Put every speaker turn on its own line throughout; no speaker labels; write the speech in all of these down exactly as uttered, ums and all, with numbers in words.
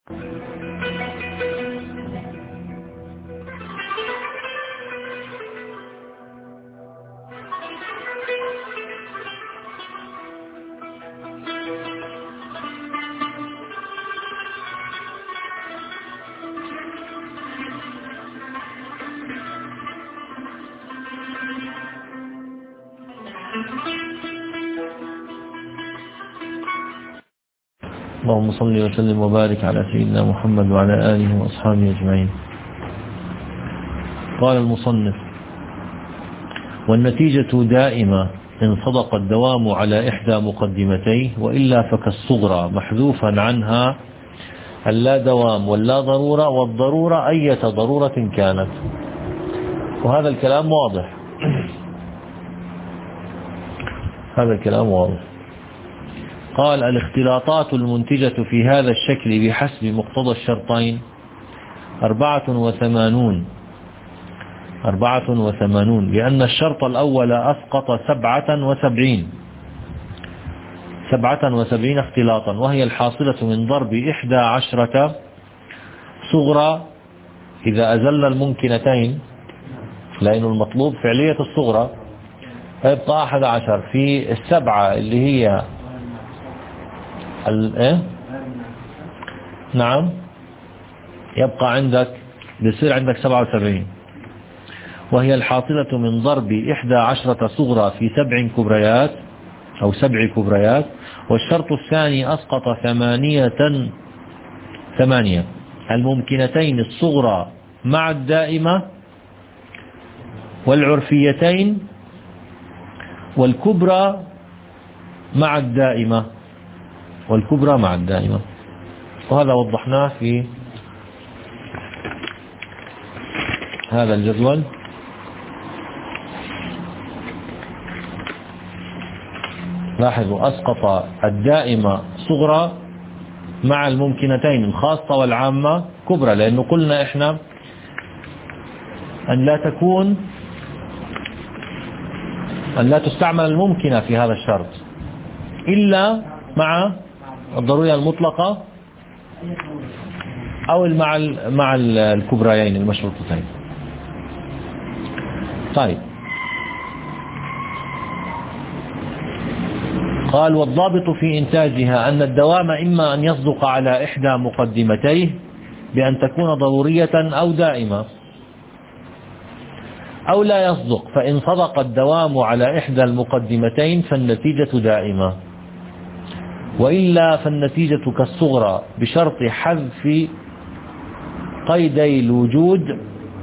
اللهم صل وسلم وبارك على سيدنا محمد وعلى آله وأصحابه أجمعين. قال المصنف: والنتيجة دائمة إن صدق الدوام على إحدى مقدمتيه، وإلا فكالصغرى محذوفا عنها اللا دوام واللا ضرورة، والضرورة أية ضرورة كانت. وهذا الكلام واضح هذا الكلام واضح. قال: الاختلاطات المنتجة في هذا الشكل بحسب مقتضى الشرطين أربعة وثمانون أربعة وثمانون لأن الشرط الأول أسقط سبعة وسبعين سبعة وسبعين اختلاطا، وهي الحاصلة من ضرب إحدى عشرة صغرى إذا أزل الممكنتين، لأن المطلوب فعلية الصغرى، فيبقى أحد عشر في السبعة اللي هي الايه نعم يبقى عندك بيصير عندك سبعة وسبعين، وهي الحاصلة من ضرب إحدى عشرة صغرى في سبع كبريات أو سبع كبريات. والشرط الثاني أسقط ثمانية ثمانية الممكنتين الصغرى مع الدائمة والعرفيتين والكبرى مع الدائمة والكبرى مع الدائمة. وهذا وضحناه في هذا الجدول. لاحظوا: أسقط الدائمة صغرى مع الممكنتين الخاصة والعامة كبرى، لأنه قلنا إحنا أن لا تكون أن لا تستعمل الممكنة في هذا الشرط إلا مع الضرورية المطلقة أو مع مع الكبريين المشروطتين. طيب، قال: والضابط في إنتاجها أن الدوام إما أن يصدق على إحدى مقدمتيه بأن تكون ضرورية أو دائمة، أو لا يصدق، فإن صدق الدوام على إحدى المقدمتين فالنتيجة دائمة، وإلا فالنتيجة كالصغرى بشرط حذف قيدي الوجود،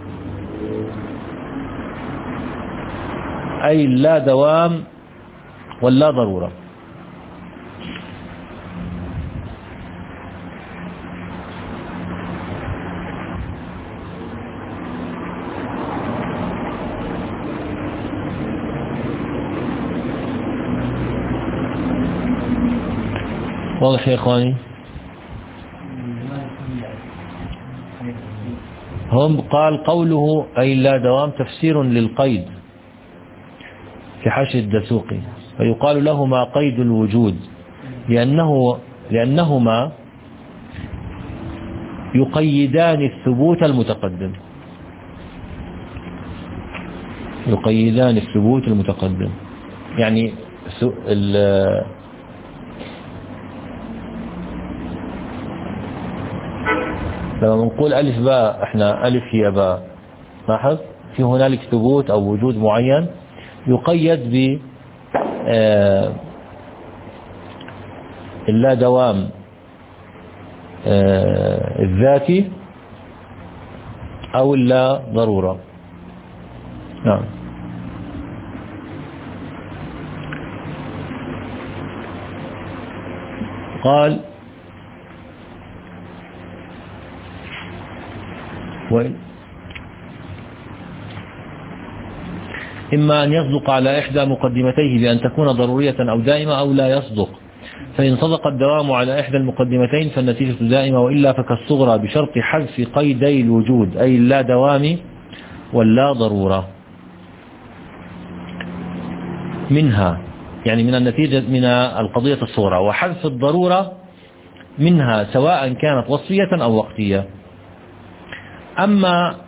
أي لا دوام ولا ضرورة. واضح يا إخواني؟ هم قال قوله أي لا دوام تفسير للقيد في حاشية الدسوقي، فيقال لهما قيد الوجود لأنه لأنهما يقيدان الثبوت المتقدم يقيدان الثبوت المتقدم يعني لما نقول ألف باء، احنا ألف هي باء، لاحظ في هنالك ثبوت أو وجود معين يقيد ب اللا دوام الذاتي أو اللا ضرورة. نعم. قال: إما أن يصدق على إحدى مقدمتيه بأن تكون ضرورية أو دائمة، أو لا يصدق، فإن صدق الدوام على إحدى المقدمتين فالنتيجة دائمة، وإلا فكالصغرى بشرط حذف قيدي الوجود، أي اللا دوام واللا ضرورة منها، يعني من النتيجة من القضية الصغرى. وحذف الضرورة منها سواء كانت وصفية أو وقتية. أما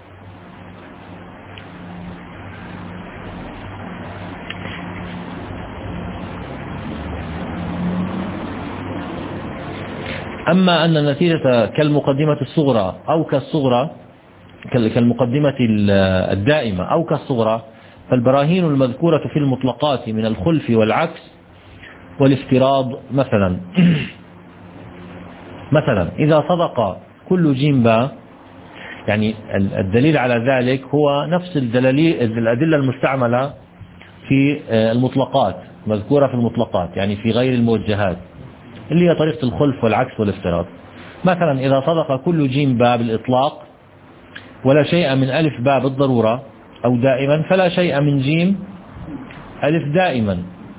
أما أن النتيجة كالمقدمة الصغرى أو كالصغرى كالمقدمة الدائمة أو كالصغرى، فالبراهين المذكورة في المطلقات من الخلف والعكس والافتراض مثلا مثلا إذا صدق كل جيم باء، يعني الدليل على ذلك هو نفس الأدلة المستعملة في المطلقات، مذكورة في المطلقات يعني في غير الموجهات، اللي هي طريقة الخلف والعكس والافتراض. مثلا إذا صدق كل جيم باء بالإطلاق ولا شيء من ألف باء بالضرورة أو دائما، فلا شيء من جيم ألف دائما،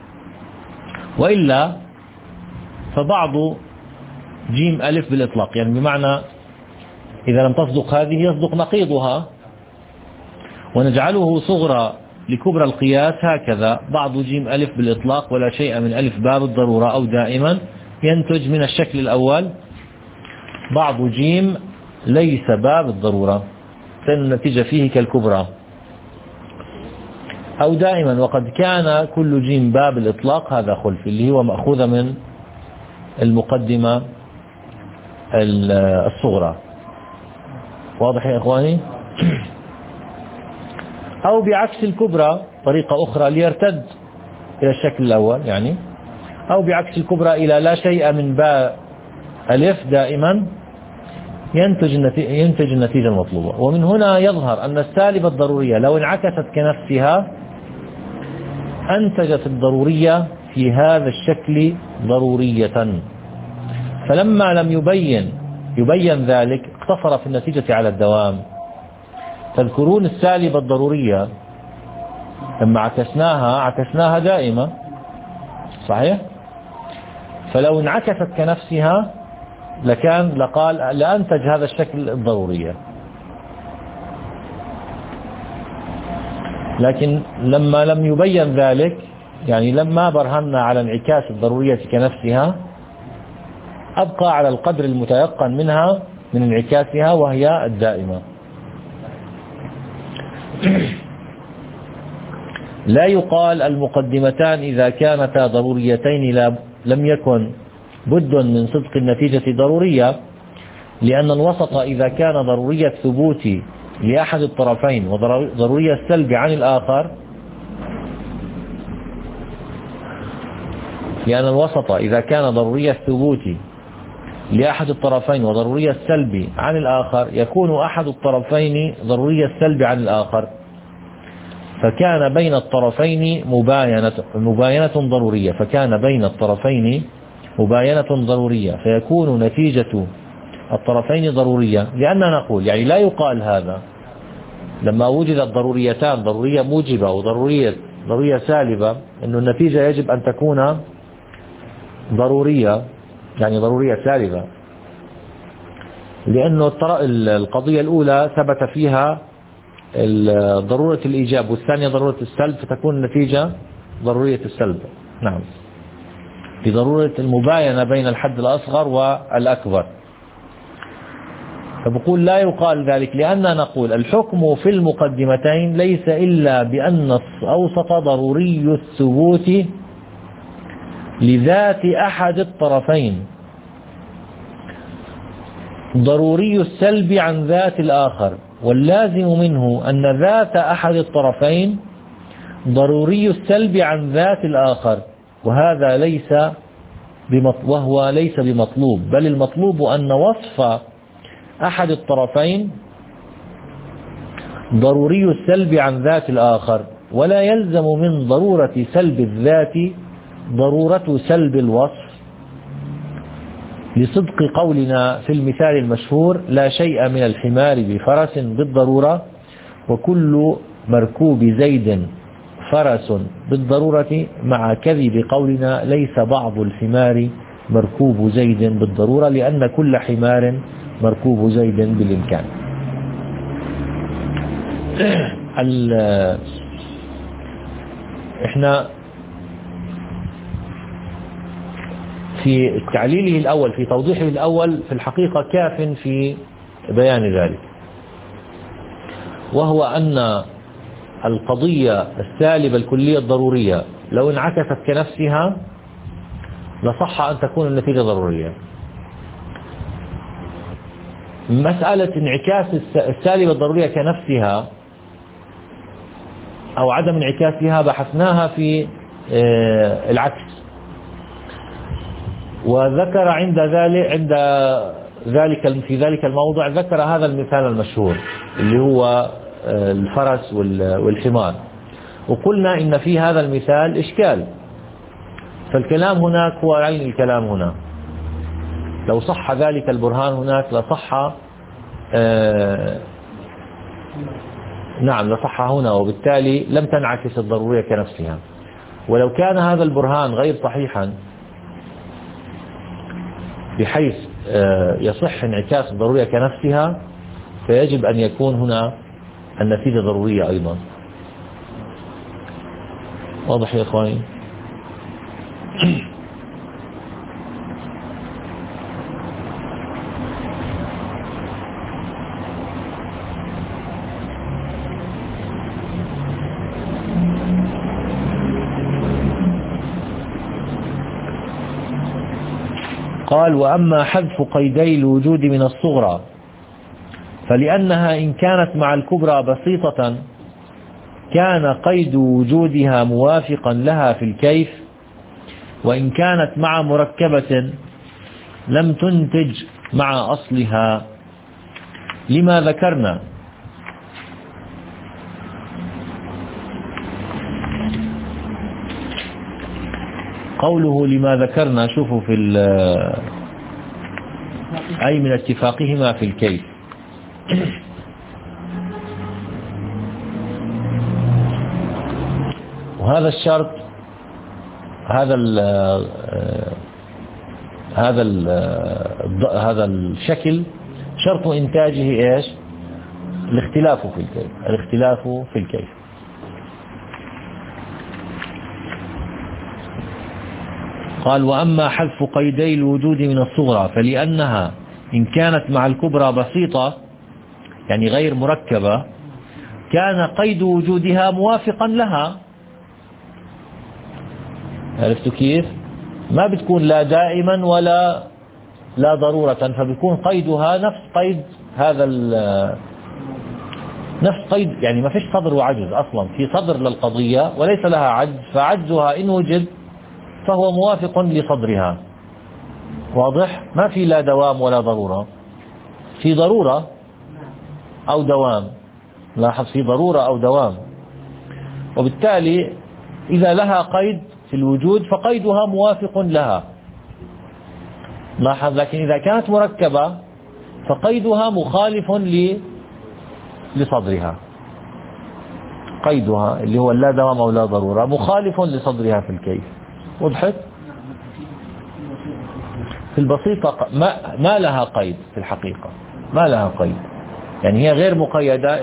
وإلا فبعض جيم ألف بالإطلاق، يعني بمعنى إذا لم تصدق هذه يصدق نقيضها، ونجعله صغرى لكبرى القياس هكذا: بعض جيم ألف بالإطلاق ولا شيء من ألف باء بالضرورة أو دائما ينتج من الشكل الأول بعض جيم ليس باء بالضرورة، فالنتيجة فيه كالكبرى. أو دائما وقد كان كل جيم باء بالإطلاق، هذا خلف اللي هو مأخوذ من المقدمة الصغرى. واضح يا إخواني؟ أو بعكس الكبرى، طريقة أخرى ليرتد إلى الشكل الأول يعني، أو بعكس الكبرى إلى لا شيء من باء ألف دائما ينتج ينتج النتيجة المطلوبة. ومن هنا يظهر أن السالبة الضرورية لو انعكست كنفسها أنتجت الضرورية في هذا الشكل ضرورية، فلما لم يبين يبين ذلك اقتصر في النتيجة على الدوام. تذكرون السالبة الضرورية لما عكسناها عكسناها دائمة، صحيح؟ فلو انعكست كنفسها لكان لقال لأنتج هذا الشكل الضرورية، لكن لما لم يبين ذلك، يعني لما برهنا على انعكاس الضرورية كنفسها، أبقى على القدر المتيقن منها من انعكاسها وهي الدائمة. لا يقال المقدمتان إذا كانتا ضروريتين لم يكن بد من صدق النتيجة ضرورية، لأن الوسط إذا كان ضرورية ثبوت لأحد الطرفين وضرورية السلب عن الآخر، لأن الوسط إذا كان ضرورية الثبوت لأحد الطرفين وضرورية السلب عن الآخر، يكون أحد الطرفين ضرورية السلب عن الآخر، فكان بين الطرفين مباينة, مباينة ضرورية فكان بين الطرفين مباينة ضرورية فيكون نتيجة الطرفين ضرورية. لأننا نقول يعني لا يقال هذا لما وجدت ضروريتان، ضرورية موجبة وضرورية ضرورية سالبة، أن النتيجة يجب أن تكون ضرورية، يعني ضرورية سالبة، لأنه القضية الأولى ثبت فيها ضرورة الإيجاب والثانية ضرورة السلب، فتكون النتيجة ضرورية السلب. نعم، بضرورة المباينة بين الحد الأصغر والأكبر. فبقول لا يقال ذلك، لأننا نقول الحكم في المقدمتين ليس إلا بأن الأوسط ضروري الثبوت لذات أحد الطرفين، ضروري السلب عن ذات الآخر، واللازم منه أن ذات أحد الطرفين ضروري السلب عن ذات الآخر، وهذا ليس وهو ليس بمطلوب، بل المطلوب أن وصف أحد الطرفين ضروري السلب عن ذات الآخر، ولا يلزم من ضرورة سلب الذات ضرورة سلب الوصف، لصدق قولنا في المثال المشهور: لا شيء من الحمار بفرس بالضرورة، وكل مركوب زيد فرس بالضرورة، مع كذب قولنا: ليس بعض الحمار مركوب زيد بالضرورة، لأن كل حمار مركوب زيد بالإمكان. احنا في تعليله الأول، في توضيحه الأول في الحقيقة كاف في بيان ذلك، وهو أن القضية السالبة الكلية الضرورية لو انعكست كنفسها لصح أن تكون النتيجة ضرورية. مسألة انعكاس السالبة الضرورية كنفسها أو عدم انعكاسها بحثناها في العكس، وذكر عند ذلك عند ذلك في ذلك الموضع ذكر هذا المثال المشهور اللي هو الفرس والحمار، وقلنا إن في هذا المثال إشكال، فالكلام هناك هو عين الكلام هنا. لو صح ذلك البرهان هناك لصح آه نعم لصح هنا، وبالتالي لم تنعكس الضرورية كنفسها. ولو كان هذا البرهان غير صحيحا بحيث آه يصح انعكاس الضرورية كنفسها، فيجب أن يكون هنا النتيجة ضرورية أيضا. واضح يا إخواني؟ قال: وأما حذف قيدي الوجود من الصغرى فلأنها إن كانت مع الكبرى بسيطة كان قيد وجودها موافقا لها في الكيف، وإن كانت مع مركبة لم تنتج مع أصلها لما ذكرنا. قوله لما ذكرنا شوفوا في أي من اتفاقهما في الكيف. وهذا الشرط هذا ال هذا ال هذا الشكل شرط إنتاجه إيش؟ الاختلاف في الكيف، الاختلاف في الكيف. قال: وأما حذف قيدي الوجود من الصغرى فلأنها إن كانت مع الكبرى بسيطة يعني غير مركبة كان قيد وجودها موافقا لها. عرفتوا كيف؟ ما بتكون لا دائما ولا لا ضرورة، فبيكون قيدها نفس قيد هذا نفس قيد، يعني ما فيش صدر وعجز أصلا، في صدر للقضية وليس لها عجز، فعجزها إن وجد فهو موافق لصدرها. واضح؟ ما في لا دوام ولا ضرورة، في ضرورة أو دوام. لاحظ، في ضرورة أو دوام، وبالتالي إذا لها قيد في الوجود فقيدها موافق لها. لاحظ، لكن إذا كانت مركبة فقيدها مخالف لصدرها. قيدها اللي هو لا دوام أو لا ضرورة مخالف لصدرها في الكيف. وضحت؟ في البسيطة ما, ما لها قيد، في الحقيقة ما لها قيد، يعني هي غير مقيدة،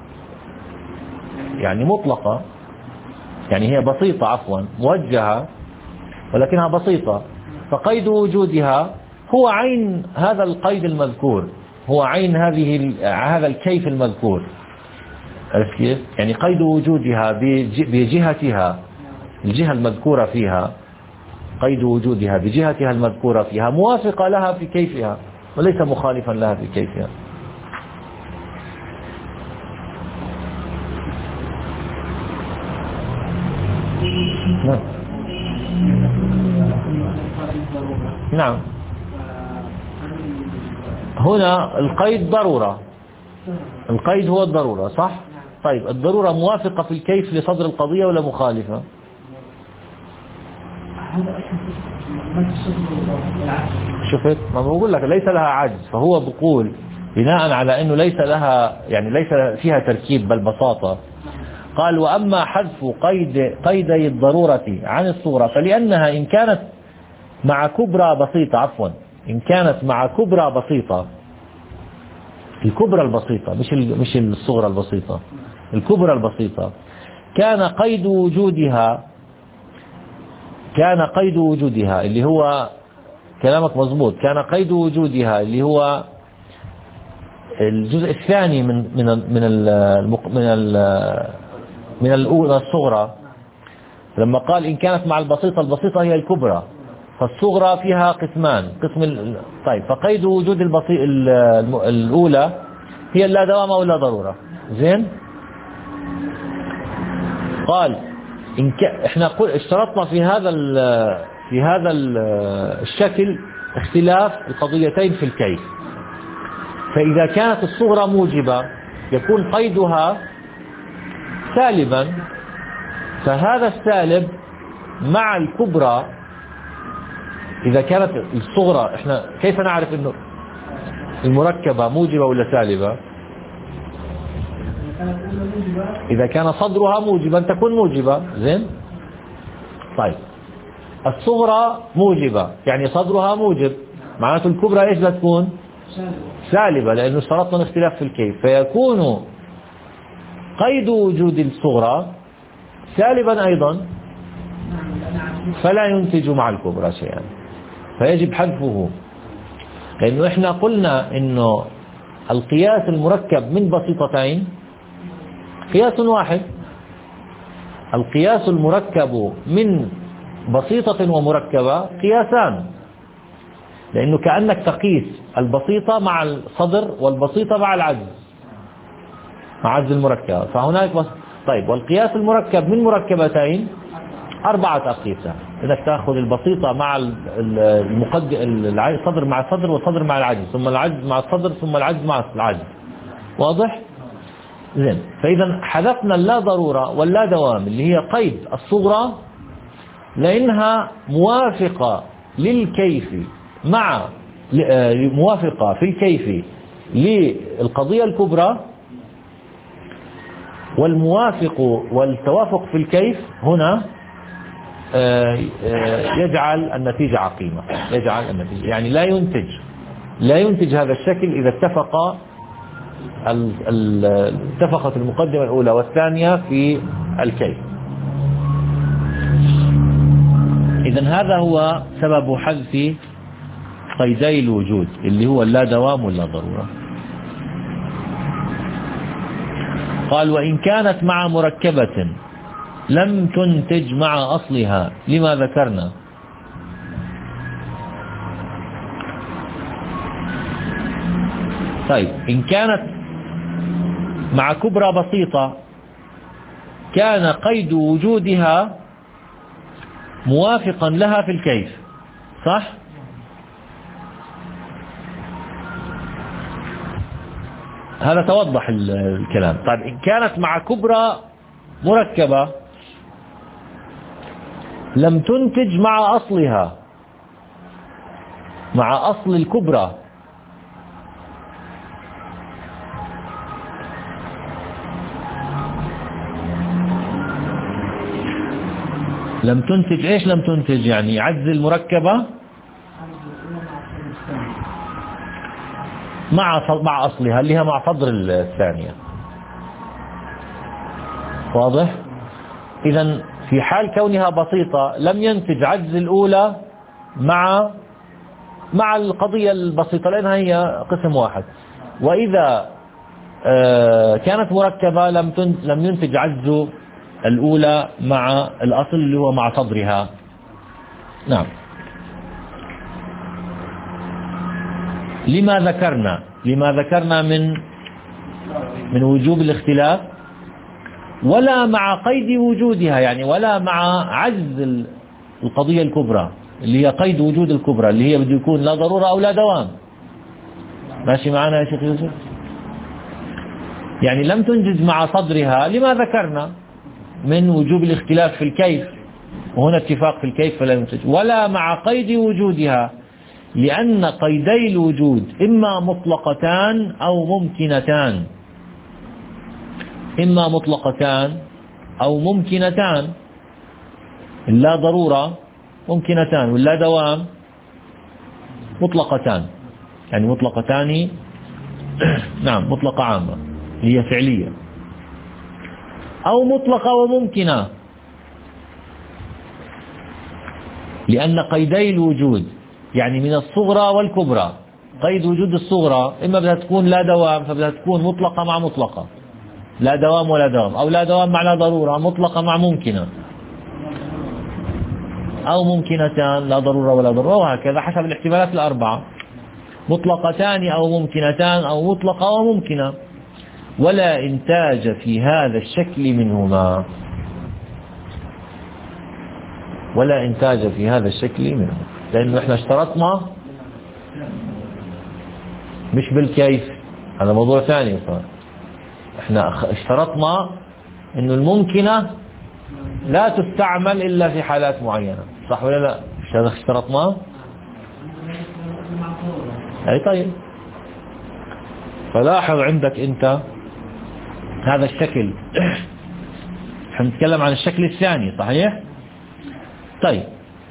يعني مطلقة، يعني هي بسيطة عفوا موجهة ولكنها بسيطة، فقيد وجودها هو عين هذا القيد المذكور، هو عين هذه هذا الكيف المذكور. عرفت كيف؟ يعني قيد وجودها بجهتها، الجهة المذكورة فيها، قيد وجودها بجهتها المذكورة فيها موافقة لها في كيفها وليس مخالفا لها في كيفها. نعم نعم هنا القيد ضرورة، القيد هو الضرورة، صح؟ طيب الضرورة موافقة في الكيف لصدر القضية ولا مخالفة؟ شفت؟ ما بقول لك ليس لها عجز، فهو بقول بناء على أنه ليس لها، يعني ليس فيها تركيب بل بساطة. قال: وأما حذف قيد قيدي الضرورة عن الصغرى فلأنها إن كانت مع كبرى بسيطة، عفوا إن كانت مع كبرى بسيطة، الكبرى البسيطة مش مش الصغرى البسيطة، الكبرى البسيطة، كان قيد وجودها كان قيد وجودها اللي هو كلامك مضبوط. كان قيد وجودها اللي هو الجزء الثاني من من من ال من ال من الأولى الصغرى، لما قال إن كانت مع البسيطة، البسيطة هي الكبرى، فالصغرى فيها قسمان. قسم ال... طيب، فقيد وجود البسيط الأولى هي لا دوام أو لا ضرورة. زين، قال إن ك... احنا قل... اشترطنا في هذا ال... في هذا ال... الشكل اختلاف القضيتين في الكيف. فإذا كانت الصغرى موجبة يكون قيدها سالبا، فهذا السالب مع الكبرى. إذا كانت الصغرى، احنا كيف نعرف انه المركبة موجبة ولا سالبة؟ إذا كان صدرها موجبا تكون موجبة. زين، طيب الصغرى موجبة يعني صدرها موجب، معناته الكبرى ايش بتكون؟ سالبة، لأنه اشترطنا الاختلاف في الكيف، فيكون قيد وجود الصغرى سالبا أيضا، فلا ينتج مع الكبرى شيئا، فيجب حذفه. لأنه احنا قلنا انه القياس المركب من بسيطتين قياس واحد. القياس المركب من بسيطة ومركبة قياسان، لأنه كأنك تقيس البسيطة مع الصدر والبسيطة مع العجز، مع عجز المركبة، فهناك بس... طيب، والقياس المركب من مركبتين أربعة أقيسة، إنك تأخذ البسيطة مع المقد... الصدر مع الصدر والصدر مع العجز، ثم العجز مع الصدر، ثم العجز مع العجز. واضح؟ زين، فإذا حذفنا اللا ضرورة واللا دوام اللي هي قيد الصغرى، لأنها موافقة للكيف مع موافقة في الكيف للقضية الكبرى، والموافق والتوافق في الكيف هنا يجعل النتيجة عقيمة، يجعل النتيجة يعني لا ينتج لا ينتج هذا الشكل إذا اتفق اتفقت المقدمة الأولى والثانية في الكيف. إذن هذا هو سبب حذف قيدي الوجود اللي هو لا دوام ولا ضرورة. قال وإن كانت مع مركبة لم تنتج مع أصلها لما ذكرنا. طيب، إن كانت مع كبرى بسيطة كان قيد وجودها موافقا لها في الكيف، صح؟ هذا توضح الكلام. طيب، إن كانت مع كبرى مركبة لم تنتج مع أصلها، مع أصل الكبرى، لم تنتج ايش؟ لم تنتج يعني عجز المركبة مع مع اصلها اللي هي مع صدر الثانية. واضح؟ اذا في حال كونها بسيطة لم ينتج عجز الاولى مع مع القضية البسيطة لانها هي قسم واحد. واذا كانت مركبة لم لم ينتج عجز الأولى مع الأصل اللي هو مع صدرها. نعم. لما ذكرنا لما ذكرنا من من وجوب الاختلاف، ولا مع قيد وجودها يعني ولا مع عجز القضية الكبرى اللي هي قيد وجود الكبرى اللي هي بده يكون لا ضرورة أو لا دوام. ماشي معنا يا شيخ يوسف؟ يعني لم تنجز مع صدرها لما ذكرنا من وجوب الاختلاف في الكيف، وهنا اتفاق في الكيف فلا ينتج، ولا مع قيد وجودها لأن قيدي الوجود إما مطلقتان أو ممكنتان، إما مطلقتان أو ممكنتان، لا ضرورة ممكنتان ولا دوام مطلقتان، يعني مطلقتان نعم مطلقة عامة هي فعلية، أو مطلقة وممكنة، لأن قيدي الوجود يعني من الصغرى والكبرى. قيد وجود الصغرى إما بدها تكون لا دوام، فبدها تكون مطلقة مع مطلقة، لا دوام ولا دوام، أو لا دوام مع لا ضرورة، مطلقة مع ممكنة، أو ممكنتان لا ضرورة ولا ضرورة، وهكذا حسب الاحتمالات الأربعة، مطلقتان أو ممكنتان أو مطلقة وممكنة. ولا إنتاج في هذا الشكل منهما، ولا إنتاج في هذا الشكل منهما، لأنه إحنا اشترطنا مش بالكيف، هذا موضوع ثاني صار. إحنا اشترطنا إنه الممكنة لا تستعمل إلا في حالات معينة، صح ولا لا؟ هذا اشترطناه. أي طيب، فلاحظ عندك أنت هذا الشكل. حنتكلم عن الشكل الثاني، صحيح؟ طيب،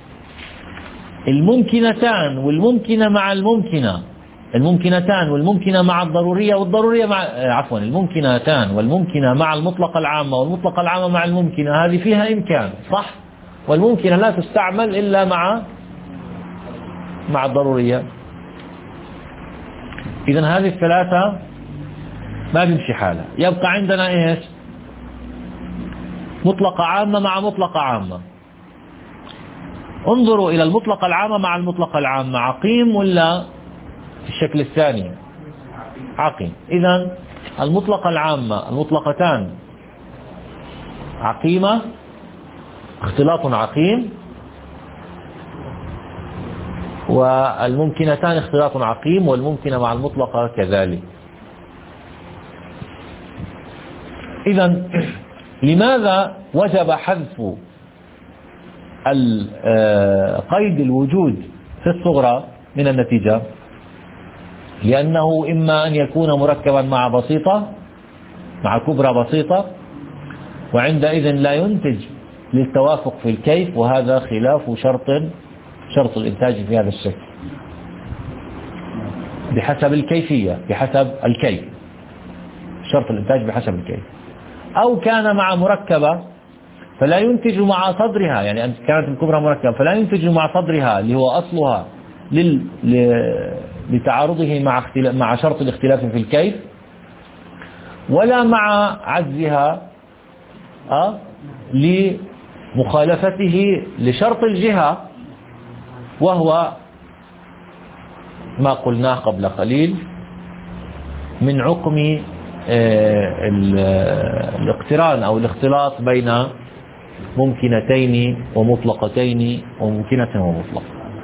الممكنتان والممكنة مع الممكنة، الممكنتان والممكنة مع الضرورية، والضرورية مع عفوا الممكنتان والممكنة مع المطلقة العامة، والمطلقة العامة مع الممكنة، هذه فيها إمكان، صح؟ والممكنة لا تستعمل إلا مع مع الضرورية. إذن هذه الثلاثة ما بيمشي حالها. يبقى عندنا إيش؟ مطلقة عامة مع مطلقة عامة. انظروا إلى المطلقة العامة مع المطلقة العامة، عقيم ولا الشكل الثاني؟ عقيم. إذن المطلقة العامة، المطلقتان عقيمة، اختلاط عقيم، والممكنتان اختلاط عقيم، والممكنة مع المطلقة كذلك. إذن لماذا وجب حذف قيد الوجود في الصغرى من النتيجة؟ لأنه إما أن يكون مركبا مع بسيطة، مع كبرى بسيطة، وعندئذ لا ينتج للتوافق في الكيف، وهذا خلاف شرط شرط الإنتاج في هذا الشكل بحسب الكيفية، بحسب الكيف، شرط الإنتاج بحسب الكيف. أو كان مع مركبة فلا ينتج مع صدرها، يعني أن كانت الكبرى مركبة فلا ينتج مع صدرها اللي هو أصلها لل... لتعارضه مع اختلاف... مع شرط الاختلاف في الكيف، ولا مع عجزها أه؟ لمخالفته لشرط الجهة، وهو ما قلناه قبل قليل من عقم الاقتران أو الاختلاط بين ممكنتين ومطلقتين وممكنة ومطلقة.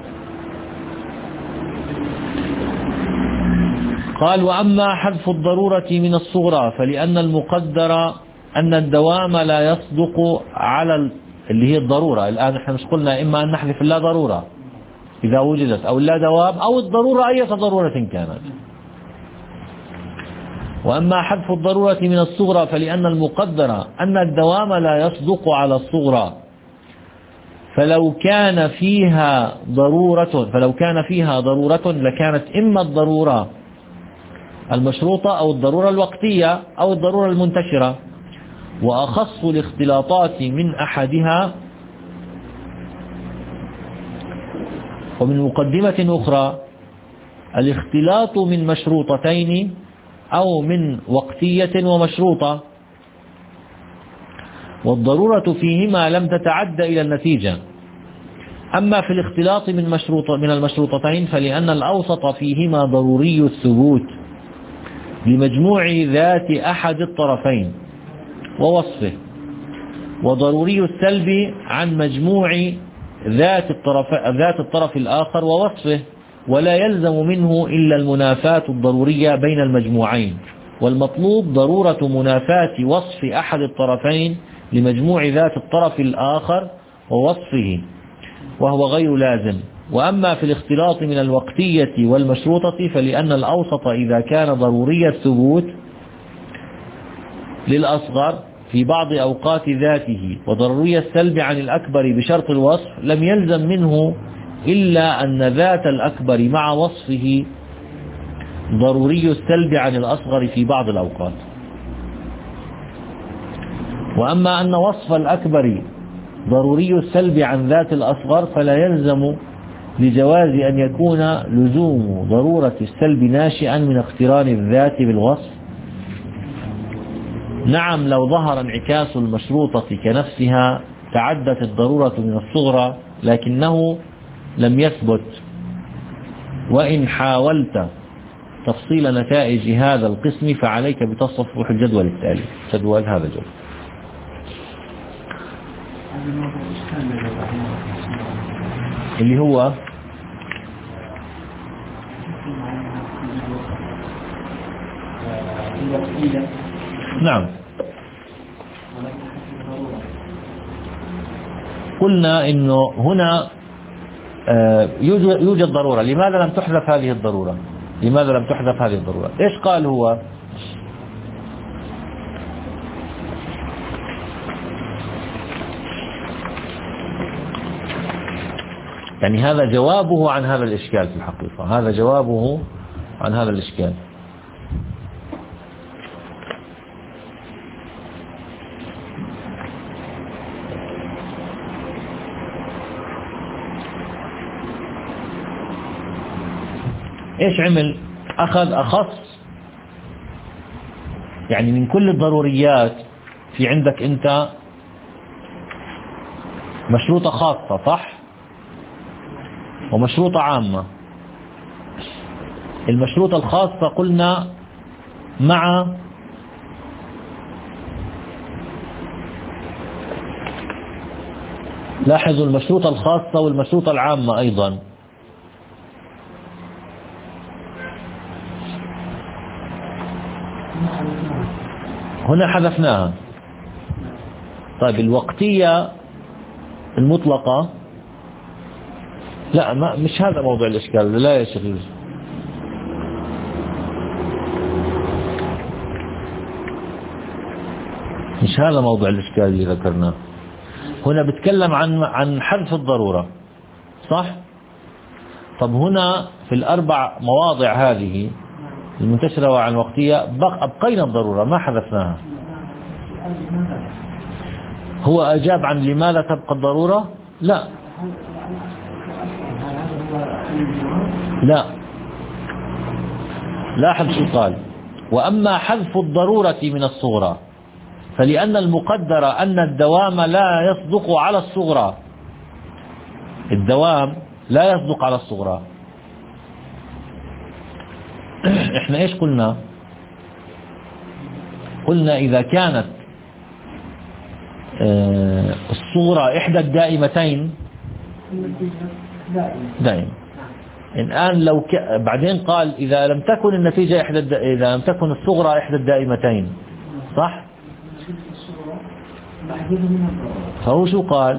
قال: وأما حذف الضرورة من الصغرى فلأن المقدر أن الدوام لا يصدق على اللي هي الضرورة. الآن احنا مش قلنا إما أن نحذف اللا ضرورة إذا وجدت، أو اللا دوام، أو الضرورة أي ضرورة كانت. وأما حذف الضرورة من الصغرى فلأن المقدر أن الدوام لا يصدق على الصغرى، فلو كان فيها ضرورة فلو كان فيها ضرورة لكانت إما الضرورة المشروطة أو الضرورة الوقتية أو الضرورة المنتشرة، وأخص الاختلاطات من أحدها. ومن مقدمة أخرى: الاختلاط من مشروطتين أو من وقتية ومشروطة، والضرورة فيهما لم تتعد إلى النتيجة. أما في الاختلاط من مشروط من المشروطتين فلأن الأوسط فيهما ضروري الثبوت لمجموع ذات أحد الطرفين ووصفه، وضروري السلب عن مجموع ذات الطرف ذات الطرف الآخر ووصفه، ولا يلزم منه إلا المنافاة الضرورية بين المجموعين، والمطلوب ضرورة منافاة وصف أحد الطرفين لمجموع ذات الطرف الآخر ووصفه، وهو غير لازم. وأما في الاختلاط من الوقتية والمشروطة فلأن الأوسط إذا كان ضروري الثبوت للأصغر في بعض أوقات ذاته وضروري السلب عن الأكبر بشرط الوصف، لم يلزم منه إلا أن ذات الأكبر مع وصفه ضروري السلب عن الأصغر في بعض الأوقات. وأما أن وصف الأكبر ضروري السلب عن ذات الأصغر فلا يلزم لجواز أن يكون لزوم ضرورة السلب ناشئا من اقتران الذات بالوصف. نعم، لو ظهر انعكاس المشروطة كنفسها تعدت الضرورة من الصغرى، لكنه لم يثبت. وإن حاولت تفصيل نتائج هذا القسم فعليك بتصفح الجدول التالي. جدول هذا الجدول اللي هو نعم قلنا إنه هنا يوجد ضرورة. لماذا لم تحذف هذه الضرورة؟ لماذا لم تحذف هذه الضرورة؟ إيش قال هو؟ يعني هذا جوابه عن هذا الإشكال في الحقيقة، هذا جوابه عن هذا الإشكال. إيش عمل؟ أخذ أخص، يعني من كل الضروريات في عندك أنت مشروطة خاصة صح؟ ومشروطة عامة. المشروطة الخاصة قلنا مع لاحظوا المشروطة الخاصة والمشروطة العامة أيضا. هنا حذفناها. طيب الوقتية المطلقة لا، ما مش هذا موضوع الإشكال. لا يا شيخ، مش هذا موضوع الإشكال اللي ذكرناه. هنا بتكلم عن عن حذف الضرورة صح؟ طب هنا في الأربع مواضع هذه المنتشرة وعن وقتية أبقينا الضرورة ما حذفناها. هو أجاب عن لماذا تبقى الضرورة؟ لا لا، لاحظ شو قال: وأما حذف الضرورة من الصغرى فلأن المقدر أن الدوام لا يصدق على الصغرى. الدوام لا يصدق على الصغرى. احنا ايش قلنا؟ قلنا إذا كانت اه الصغرى إحدى الدائمتين دائم. الآن لو ك... بعدين قال إذا لم تكن النتيجة إحدى الد... إذا لم تكن الصغرى إحدى الدائمتين صح؟ فهو شو قال؟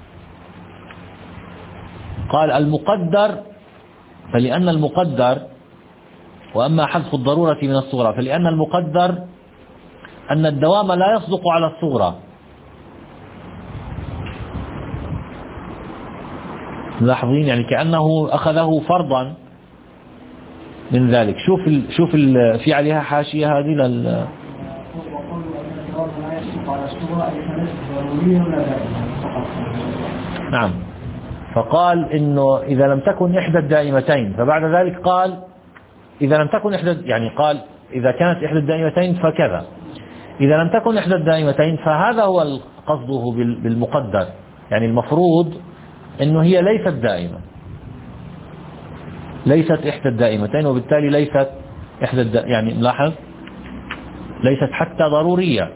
قال المقدر فلأن المقدر وأما حذف الضرورة من الصغرى فلأن المقدر أن الدوام لا يصدق على الصغرى. ملاحظين يعني كأنه أخذه فرضا من ذلك. شوف ال شوف ال في عليها حاشية هذه لل نعم. فقال إنه إذا لم تكن إحدى الدائمتين، فبعد ذلك قال إذا لم تكن إحدى، يعني قال إذا كانت إحدى الدائمتين فكذا، إذا لم تكن إحدى الدائمتين فهذا هو قصده بالمقدر. يعني المفروض إنه هي ليست دائمة، ليست إحدى الدائمتين، وبالتالي ليست إحدى الد... يعني ملاحظ ليست حتى ضرورية.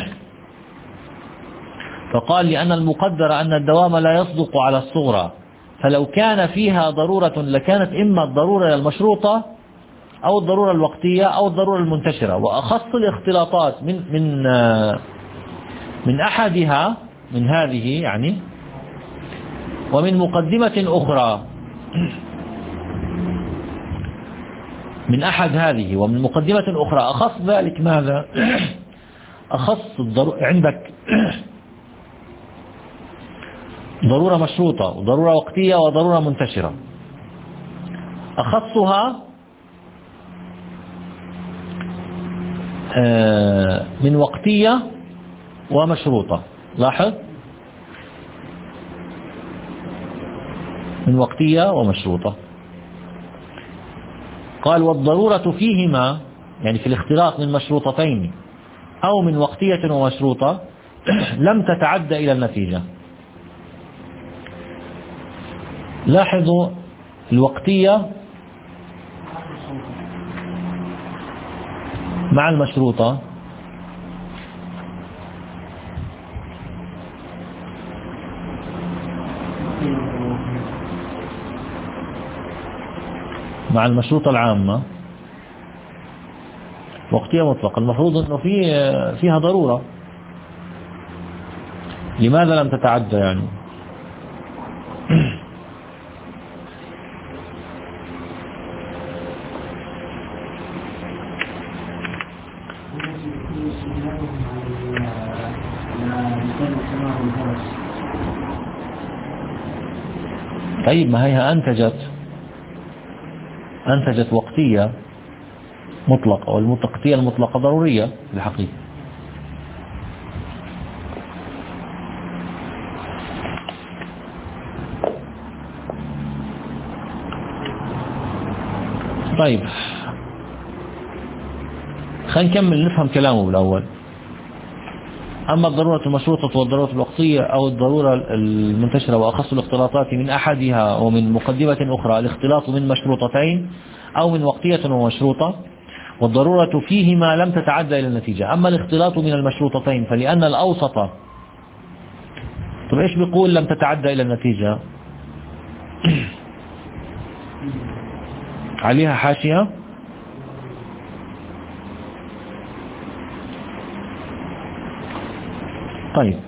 فقال لأن المقدر أن الدوام لا يصدق على الصغرى، فلو كان فيها ضرورة لكانت إما الضرورة المشروطة أو الضرورة الوقتية أو الضرورة المنتشرة. وأخص الاختلاطات من من من أحدها من هذه يعني ومن مقدمة أخرى من أحد هذه ومن مقدمة أخرى أخص ذلك ماذا؟ أخص الضرورة عندك ضرورة مشروطة وضرورة وقتية وضرورة منتشرة. أخصها من وقتية ومشروطة. لاحظ من وقتية ومشروطة. قال والضرورة فيهما يعني في الاختلاط من مشروطتين أو من وقتية ومشروطة لم تتعدى إلى النتيجة. لاحظوا الوقتية مع المشروطة مع المشروطة العامة وقتية مطلقة، المفروض أنه في فيها ضرورة. لماذا لم تتعدى يعني؟ طيب ما هي أنتجت أنتجت وقتية مطلقة، والوقتية المطلقة ضرورية في الحقيقة. طيب خلينا نكمل نفهم كلامه بالأول. أما الضرورة المشروطة والضرورة الوقتية أو الضرورة المنتشرة وأخص الاختلاطات من أحدها ومن مقدمة أخرى الاختلاط من مشروطتين أو من وقتية ومشروطة، والضرورة فيهما لم تتعدى إلى النتيجة. أما الاختلاط من المشروطتين فلأن الأوسط، طب إيش بيقول لم تتعدى إلى النتيجة؟ عليها حاشية. طيب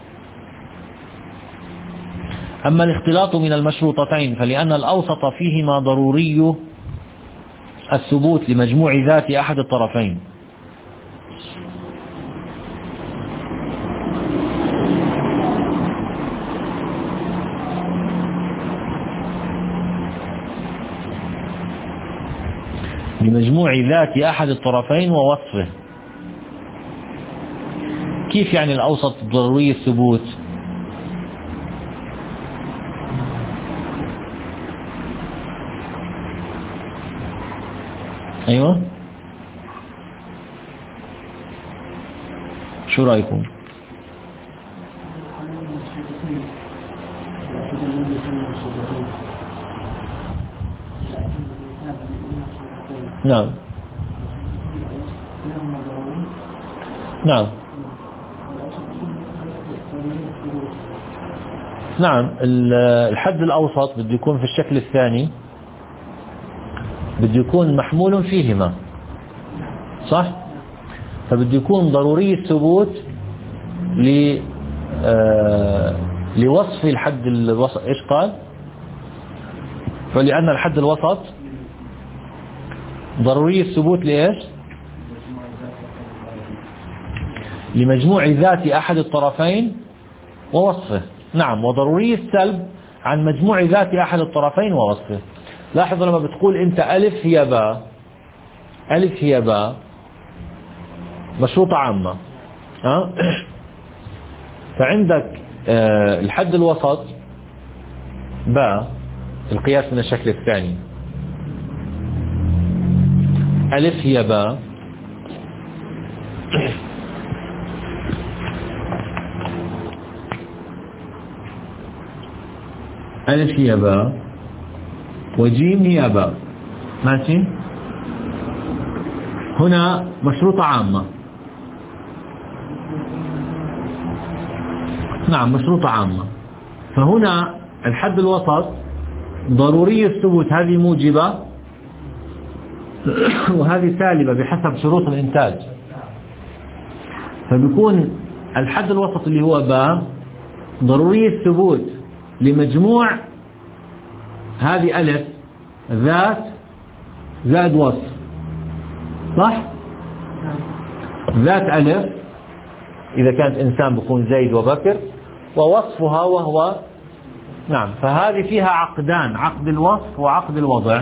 أما الاختلاط من المشروطتين فلأن الأوسط فيهما ضروري الثبوت لمجموع ذات أحد الطرفين، لمجموع ذات أحد الطرفين ووصفه. كيف يعني الأوسط ضروري الثبوت؟ أيوة شو رأيكم؟ نعم نعم نعم الحد الأوسط بده يكون في الشكل الثاني، بده يكون محمول فيهما، صح؟ فبده يكون ضروري الثبوت ل آه لوصف الحد الوسط. ايش قال؟ فلأن الحد الوسط ضروري الثبوت لإيش؟ لمجموع ذات أحد الطرفين ووصفه. نعم، وضروري السلب عن مجموع ذات أحد الطرفين ووصفه. لاحظوا لما بتقول أنت ألف هي باء، ألف هي باء مشروطة عامة، ها؟ فعندك آه الحد الوسط باء القياس من الشكل الثاني، ألف هي باء، ألف هي باء وجيم هي باء، ماشي؟ هنا مشروطة عامة، نعم مشروطة عامة. فهنا الحد الوسط ضروري الثبوت، هذه موجبة وهذه سالبة بحسب شروط الإنتاج. فبيكون الحد الوسط اللي هو باء ضروري الثبوت لمجموع هذه ألف ذات زائد وصف، صح؟ ذات ألف إذا كانت إنسان بيكون زيد وبكر، ووصفها وهو نعم. فهذه فيها عقدان، عقد الوصف وعقد الوضع.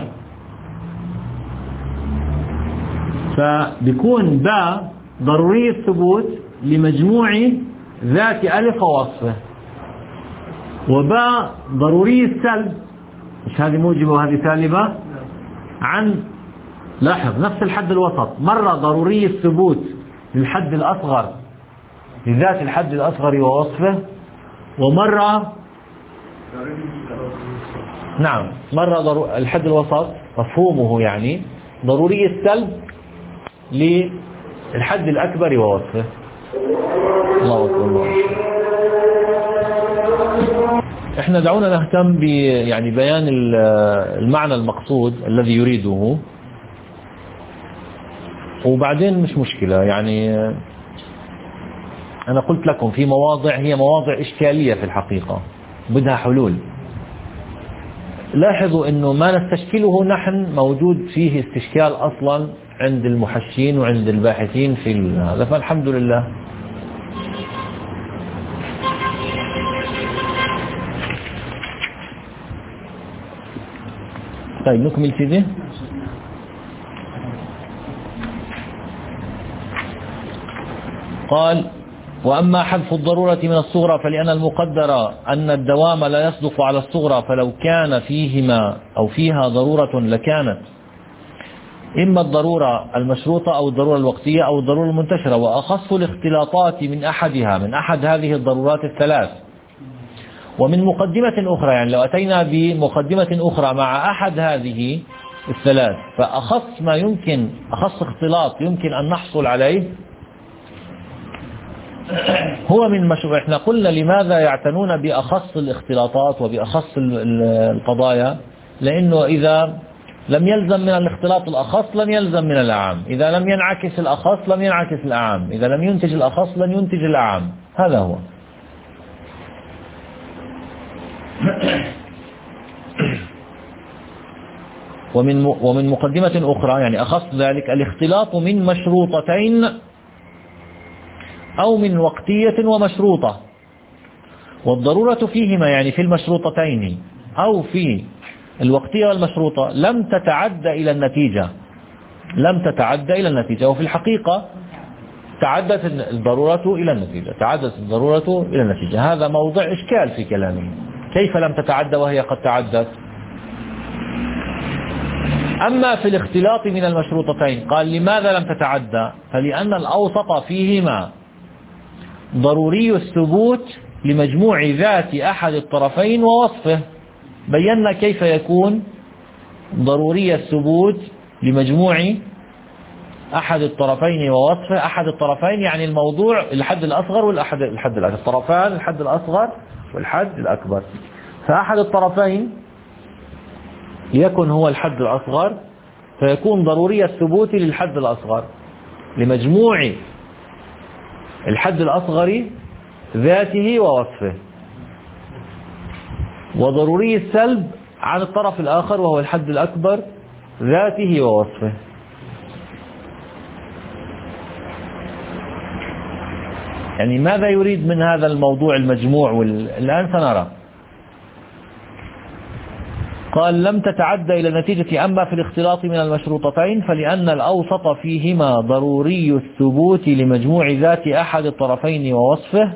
فبيكون باء ضروري الثبوت لمجموع ذات ألف ووصفه، وباء ضروري السلب مش هذه موجبة وهذه سالبة عن، لاحظ نفس الحد الوسط، مرة ضروري الثبوت للحد الأصغر لذات الحد الأصغر ووصفه، ومرة نعم مرة ضرو... الحد الوسط مفهومه يعني ضروري السلب للحد الأكبر ووصفه. الله أكبر الله أكبر. احنا دعونا نهتم ب يعني بيان المعنى المقصود الذي يريده، وبعدين مش مشكلة. يعني أنا قلت لكم في مواضع هي مواضع إشكالية في الحقيقة بدها حلول. لاحظوا أنه ما نستشكله نحن موجود فيه استشكال أصلا عند المحشين وعند الباحثين في هذا، فالحمد لله. طيب نكمل سيدي. قال: وأما حذف الضرورة من الصغرى فلأن المقدر أن الدوام لا يصدق على الصغرى، فلو كان فيهما أو فيها ضرورة لكانت إما الضرورة المشروطة أو الضرورة الوقتية أو الضرورة المنتشرة، وأخص الاختلاطات من أحدها من أحد هذه الضرورات الثلاث. ومن مقدمة أخرى، يعني لو أتينا بمقدمة أخرى مع أحد هذه الثلاث، فأخص ما يمكن أخص اختلاط يمكن أن نحصل عليه هو من مشروع. احنا قلنا لماذا يعتنون بأخص الاختلاطات وبأخص القضايا؟ لأنه إذا لم يلزم من الاختلاط الأخص لم يلزم من الأعام، إذا لم ينعكس الأخص لم ينعكس الأعام، إذا لم ينتج الأخص لم ينتج الأعام. هذا هو. ومن ومن مقدمة أخرى، يعني أخص ذلك الاختلاط من مشروطتين أو من وقتية ومشروطة، والضرورة فيهما يعني في المشروطتين أو في الوقتية والمشروطة لم تتعدى إلى النتيجة لم تتعدى إلى النتيجة وفي الحقيقة تعدت الضرورة إلى النتيجة تعدت الضرورة إلى النتيجة. هذا موضع إشكال في كلامه. كيف لم تتعدى وهي قد تعدت؟ أما في الاختلاط من المشروطتين قال: لماذا لم تتعدى؟ فلأن الأوسط فيهما ضروري الثبوت لمجموع ذات أحد الطرفين ووصفه. بينا كيف يكون ضروري الثبوت لمجموع أحد الطرفين ووصفه. أحد الطرفين يعني الموضوع الحد الأصغر والحد الحد الأكبر، الطرفان الحد الأصغر والحد الأكبر. فأحد الطرفين يكون هو الحد الأصغر، فيكون ضروري الثبوت للحد الأصغر لمجموع الحد الأصغر ذاته ووصفه، وضروري السلب عن الطرف الآخر وهو الحد الأكبر ذاته ووصفه. يعني ماذا يريد من هذا الموضوع المجموع؟ والآن سنرى. قال: لم تتعدى إلى النتيجة. أما في الاختلاط من المشروطتين فلأن الأوسط فيهما ضروري الثبوت لمجموع ذات أحد الطرفين ووصفه،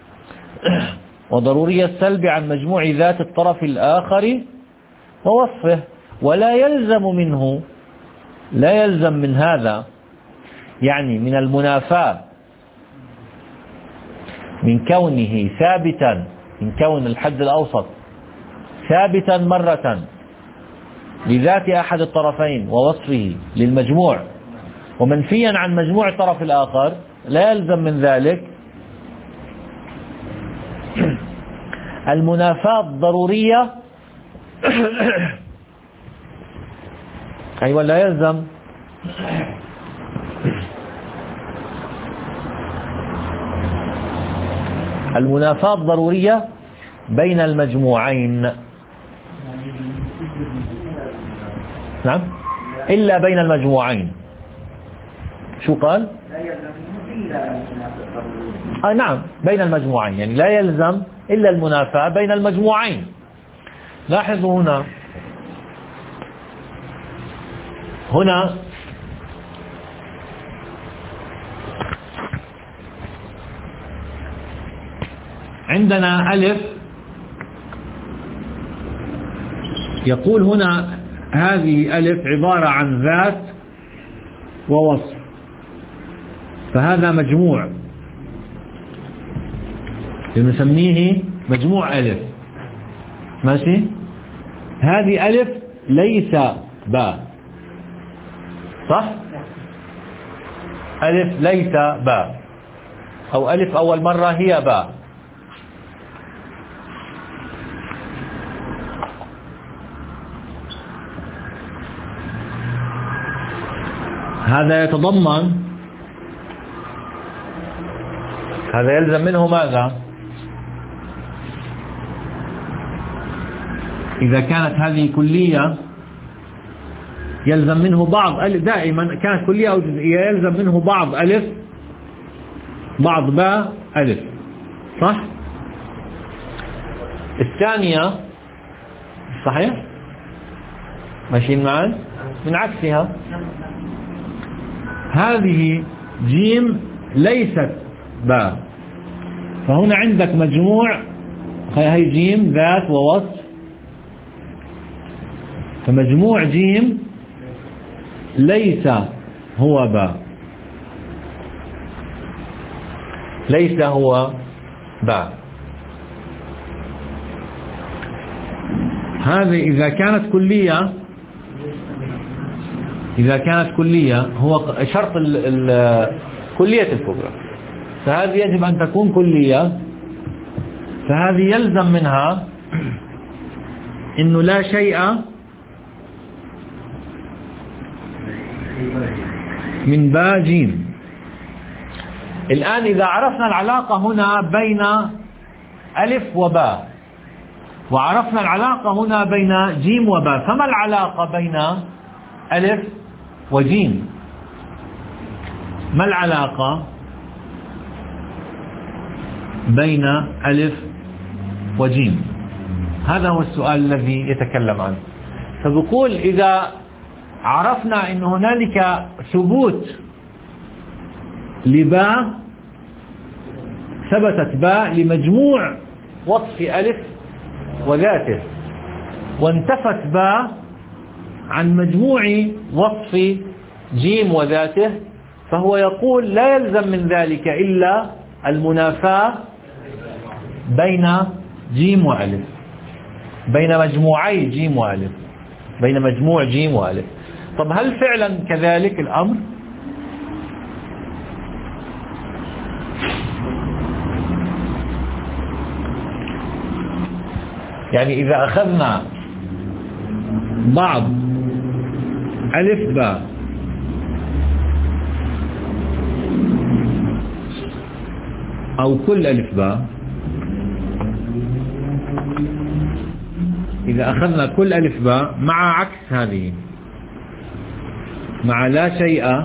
وضروري السلب عن مجموع ذات الطرف الآخر ووصفه. ولا يلزم منه لا يلزم من هذا يعني من المنافاة من كونه ثابتا من كون الحد الأوسط ثابتا مرة لذات أحد الطرفين ووصفه للمجموع، ومنفيا عن مجموع الطرف الآخر، لا يلزم من ذلك المنافاة الضرورية. أيوة لا يلزم المنافاة الضرورية بين المجموعين. نعم، إلا بين المجموعين. شو قال؟ آه نعم، بين المجموعين، يعني لا يلزم إلا المنافاة بين المجموعين. لاحظوا هنا هنا عندنا ألف يقول هنا هذه ألف عبارة عن ذات ووصف، فهذا مجموع نسميه مجموع ألف. ماشي. هذه ألف ليس باء، صح؟ ألف ليس باء، أو ألف أول مرة هي باء. هذا يتضمن، هذا يلزم منه ماذا؟ إذا كانت هذه كلية يلزم منه بعض ألف، دائما كانت كلية أو جزئية يلزم منه بعض ألف بعض باء ألف، صح؟ الثانية صحيح؟ ماشيين معا؟ من عكسها هذه جيم ليست باء، فهنا عندك مجموع، هي جيم ذات ووصف، فمجموع جيم ليس هو باء، ليس هو باء. هذه إذا كانت كلية، إذا كانت كلية هو شرط ال ال كلية الكبرى، فهذه يجب أن تكون كلية، فهذه يلزم منها إنه لا شيء من باء جيم. الآن إذا عرفنا العلاقة هنا بين ألف وباء، وعرفنا العلاقة هنا بين جيم وباء، فما العلاقة بين ألف وجيم؟ ما العلاقة بين ألف وجيم؟ هذا هو السؤال الذي يتكلم عنه. فبقول إذا عرفنا أن هنالك ثبوت لباء، ثبتت باء لمجموع وصف ألف وذاته، وانتفت باء عن مجموع وصف جيم وذاته، فهو يقول لا يلزم من ذلك إلا المنافاة بين جيم وألف، بين مجموعي جيم وألف، بين مجموع جيم وألف. طب هل فعلا كذلك الأمر؟ يعني إذا أخذنا بعض ألف باء أو كل ألف باء، إذا أخذنا كل ألف باء مع عكس هذه، مع لا شيء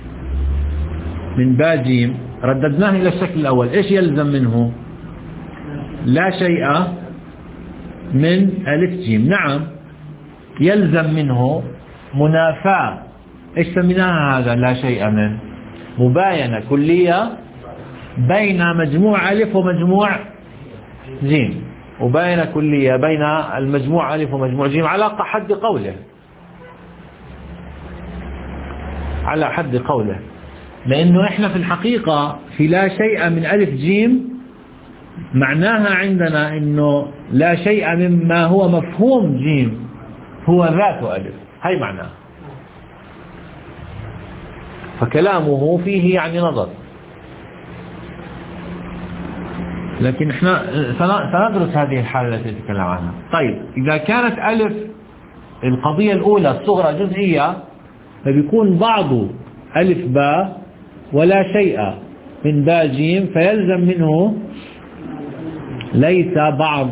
من باء جيم، رددناه إلى الشكل الأول، إيش يلزم منه؟ لا شيء من ألف جيم. نعم يلزم منه منافاة، إيش سميناها هذا لا شيء من؟ مباينة كلية بين مجموع ألف ومجموع جيم، مباينة كلية بين المجموع ألف ومجموع جيم على حد قوله، على حد قوله، لأنه إحنا في الحقيقة في لا شيء من ألف جيم معناها عندنا إنه لا شيء مما هو مفهوم جيم هو ذات ألف، هاي معناه. فكلامه فيه يعني نظر، لكن احنا سندرس هذه الحالة التي نتكلم عنها. طيب إذا كانت ألف القضية الأولى الصغرى جزئية، فبيكون بعض ألف باء ولا شيء من باء جيم، فيلزم منه ليس بعض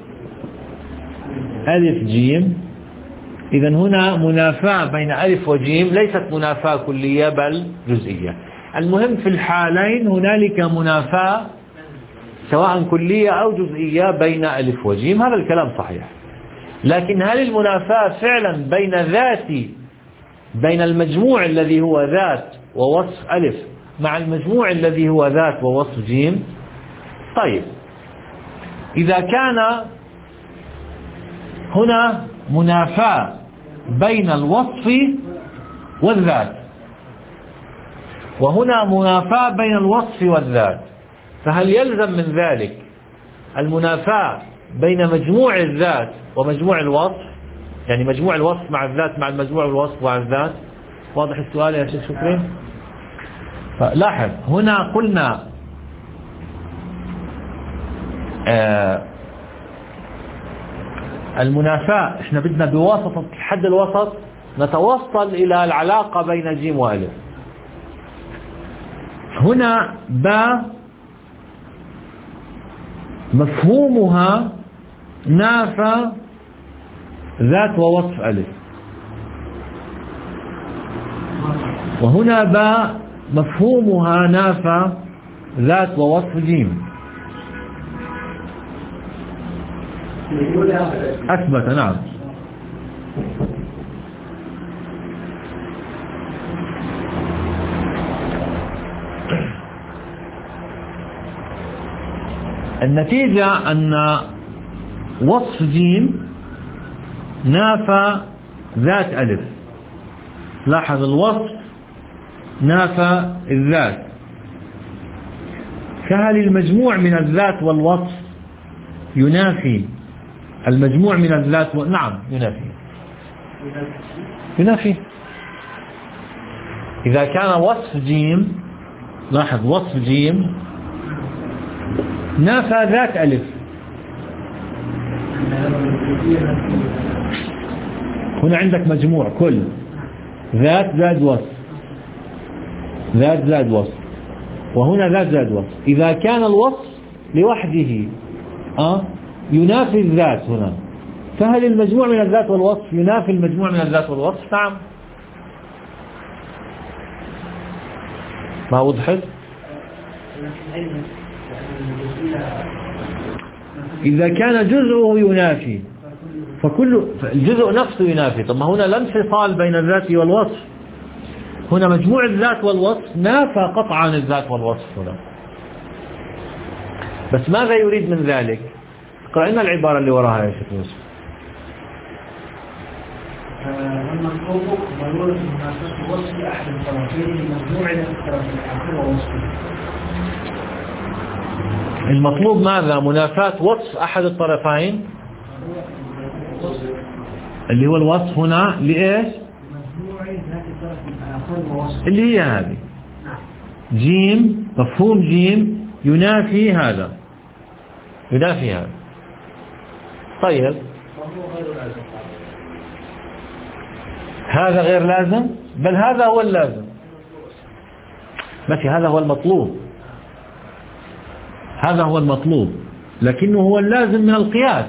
ألف جيم. إذن هنا منافاة بين ألف وجيم، ليست منافاة كلية بل جزئية. المهم في الحالين هنالك منافاة سواء كلية أو جزئية بين ألف وجيم، هذا الكلام صحيح. لكن هل المنافاة فعلا بين ذات بين المجموع الذي هو ذات ووصف ألف مع المجموع الذي هو ذات ووصف جيم؟ طيب إذا كان هنا منافاة بين الوصف والذات، وهنا منافاة بين الوصف والذات، فهل يلزم من ذلك المنافاة بين مجموع الذات ومجموع الوصف؟ يعني مجموع الوصف مع الذات مع المجموع الوصف مع الذات. واضح السؤال يا شيخ شكري؟ لاحظ هنا قلنا آه المنافاة احنا بدنا بواسطة حد الوسط نتوصل إلى العلاقة بين جيم وألف. هنا باء مفهومها نافى ذات ووصف ألف، وهنا باء مفهومها نافى ذات ووصف جيم. أثبت نعم. النتيجة أن وصف جيم نافى ذات ألف. لاحظ الوصف نافى الذات، فهل المجموع من الذات والوصف ينافي المجموع من الذات و... نعم ينافي ينافي إذا كان وصف جيم، لاحظ وصف جيم نافى ذات ألف. هنا عندك مجموع كل ذات زائد وصف، ذات زائد وصف، وهنا ذات زائد وصف. إذا كان الوصف لوحده أه ينافي الذات هنا، فهل المجموع من الذات والوصف ينافي المجموع من الذات والوصف؟ نعم. ما وضحت؟ إذا كان جزءه ينافي فكل الجزء نفسه ينافي. طب ما هنا لا انفصال بين الذات والوصف، هنا مجموع الذات والوصف نافى قطعا الذات والوصف هنا. بس ماذا يريد من ذلك؟ اقرأ لنا العبارة اللي وراها يا شيخ يوسف.
المطلوب ضرورة مناسبة وصف أحد الطرفين لمجموع الطرف الآخر ووصفه.
المطلوب ماذا؟ منافاة وصف أحد الطرفين اللي هو الوصف هنا لإيش؟
مجموع ذات الطرف الآخر ووصفه، اللي
هي هذه جيم. مفهوم جيم ينافي هذا، ينافي هذا. طيب هذا غير لازم، بل هذا هو اللازم. ماشي، هذا هو المطلوب، هذا هو المطلوب، لكنه هو اللازم من القياس.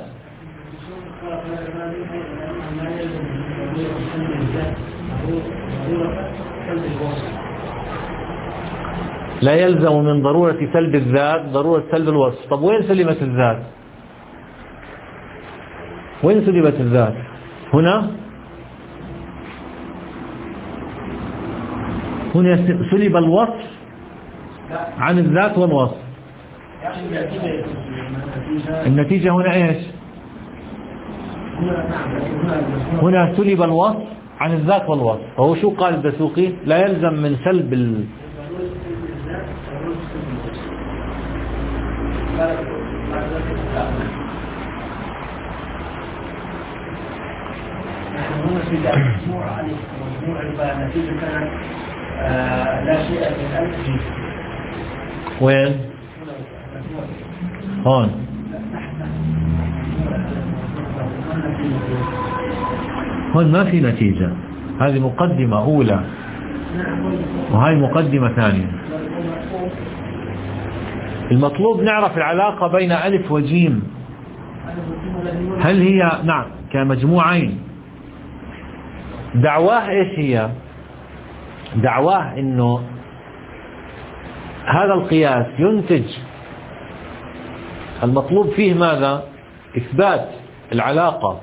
لا يلزم من ضرورة سلب الذات ضرورة سلب الوصف. طب وين سلبت الذات؟ وين سلبت الذات؟ هنا هنا سلب الوصف عن الذات والوصف. النتيجة هنا ايش؟ هنا سلب الوصف عن الذات والوصف. فهو شو قال الدسوقي؟ لا يلزم من سلب ال...
مجموع ألف ومجموع الباء نتيجة كانت لا شيء من ألف.
وين؟ هون. هون ما في نتيجة، هذه مقدمة أولى وهي مقدمة ثانية. المطلوب نعرف العلاقة بين ألف وجيم، هل هي نعم كمجموعين. دعواه ايش هي؟ دعواه انه هذا القياس ينتج المطلوب فيه ماذا؟ إثبات العلاقة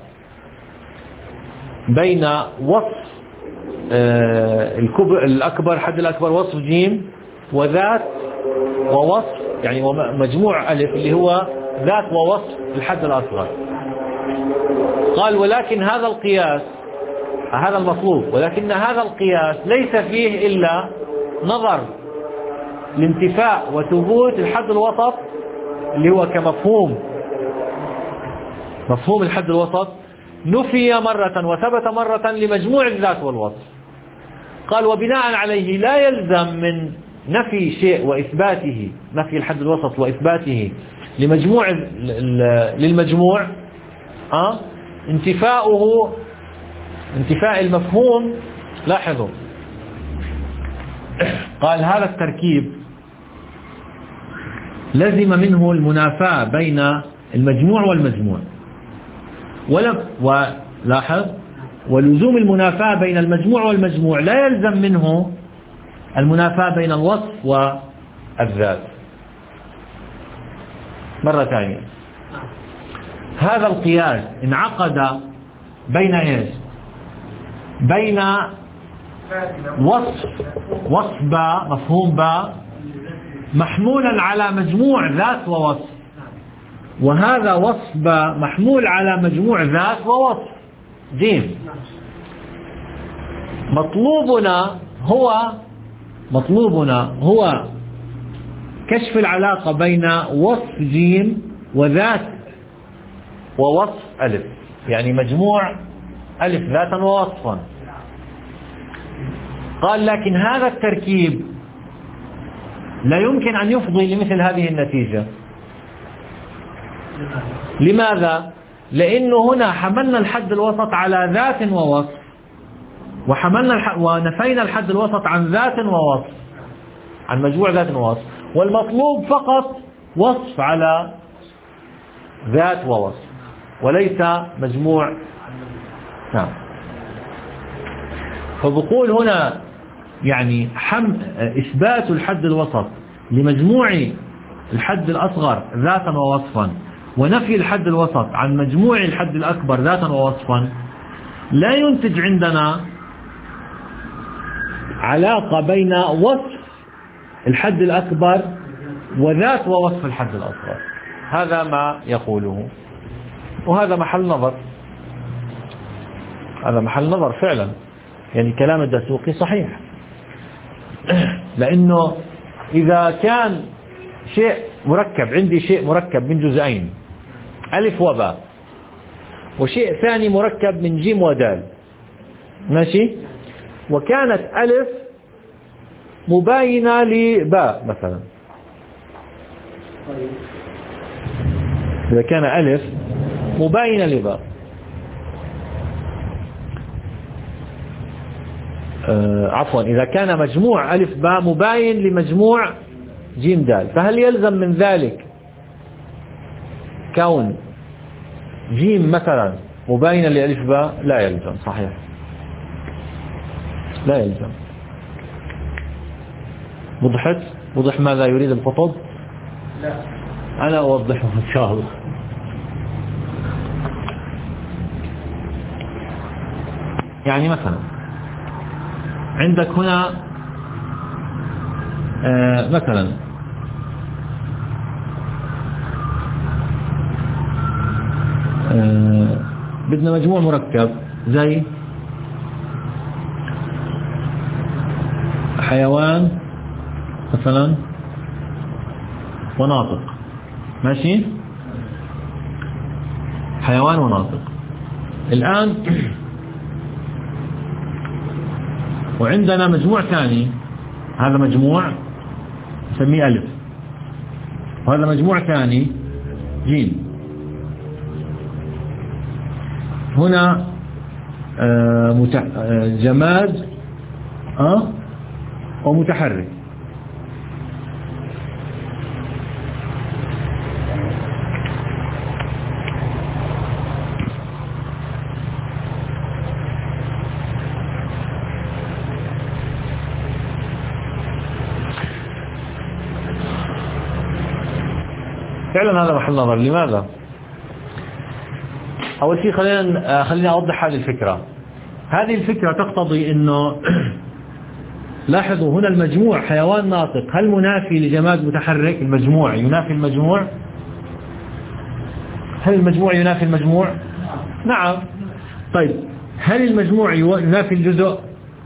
بين وصف الكبر الأكبر حد الأكبر وصف جيم وذات ووصف يعني مجموع ألف اللي هو ذات ووصف الحد الأصغر. قال ولكن هذا القياس هذا المطلوب، ولكن هذا القياس ليس فيه إلا نظر لانتفاء وثبوت الحد الوسط اللي هو كمفهوم مفهوم الحد الوسط نفي مرة وثبت مرة لمجموع الذات والوصف. قال وبناء عليه لا يلزم من نفي شيء وإثباته نفي الحد الوسط وإثباته لمجموع للمجموع أه؟ انتفاؤه انتفاء المفهوم. لاحظوا قال هذا التركيب لزم منه المنافاة بين المجموع والمجموع، ولم ولاحظ ولزوم المنافاة بين المجموع والمجموع لا يلزم منه المنافاة بين الوصف والذات. مرة ثانية هذا القياس انعقد بين ايش؟ بين وصف وصف باء مفهوم باء محمولا على مجموع ذات ووصف، وهذا وصف باء محمول على مجموع ذات ووصف جيم. مطلوبنا هو مطلوبنا هو كشف العلاقة بين وصف جيم وذات ووصف ألف، يعني مجموع ألف ذاتا ووصفا. قال لكن هذا التركيب لا يمكن أن يفضي لمثل هذه النتيجة. لماذا؟ لأنه هنا حملنا الحد الوسط على ذات ووصف، وحملنا الح... ونفينا الحد الوسط عن ذات ووصف، عن مجموع ذات ووصف، والمطلوب فقط وصف على ذات ووصف وليس مجموع. نعم. فبقول هنا يعني حم... إثبات الحد الوسط لمجموع الحد الأصغر ذاتا ووصفا ونفي الحد الوسط عن مجموع الحد الأكبر ذاتا ووصفا لا ينتج عندنا علاقة بين وصف الحد الأكبر وذات ووصف الحد الأصغر. هذا ما يقوله، وهذا محل نظر، هذا محل نظر فعلا. يعني كلام الدسوقي صحيح، لأنه إذا كان شيء مركب، عندي شيء مركب من جزئين ألف وباء، وشيء ثاني مركب من جيم ودال، ماشي، وكانت ألف مباينة لباء مثلا، إذا كان ألف مباينة لباء آه عفوا إذا كان مجموع ألف باء مباين لمجموع جيم دال، فهل يلزم من ذلك كون جيم مثلا مباينة لألف باء؟ لا يلزم. صحيح لا يلزم. وضحت؟ وضح ماذا يريد القطب؟
لا
أنا أوضحه إن شاء الله. يعني مثلا عندك هنا آه مثلا آه بدنا مجموع مركب زي حيوان مثلا وناطق، ماشي، حيوان وناطق. الآن وعندنا مجموع ثاني، هذا مجموع نسميه ألف، وهذا مجموع ثاني جيم. هنا آه متح... آه جماد أه ومتحرك. فعلا هذا محل نظر. لماذا؟ أول شيء خلينا خلينا أوضح هذه الفكرة. هذه الفكرة تقتضي إنه لاحظوا هنا المجموع حيوان ناطق هل منافي لجماد متحرك؟ المجموع ينافي المجموع؟ هل المجموع ينافي المجموع؟ نعم. طيب هل المجموع ينافي الجزء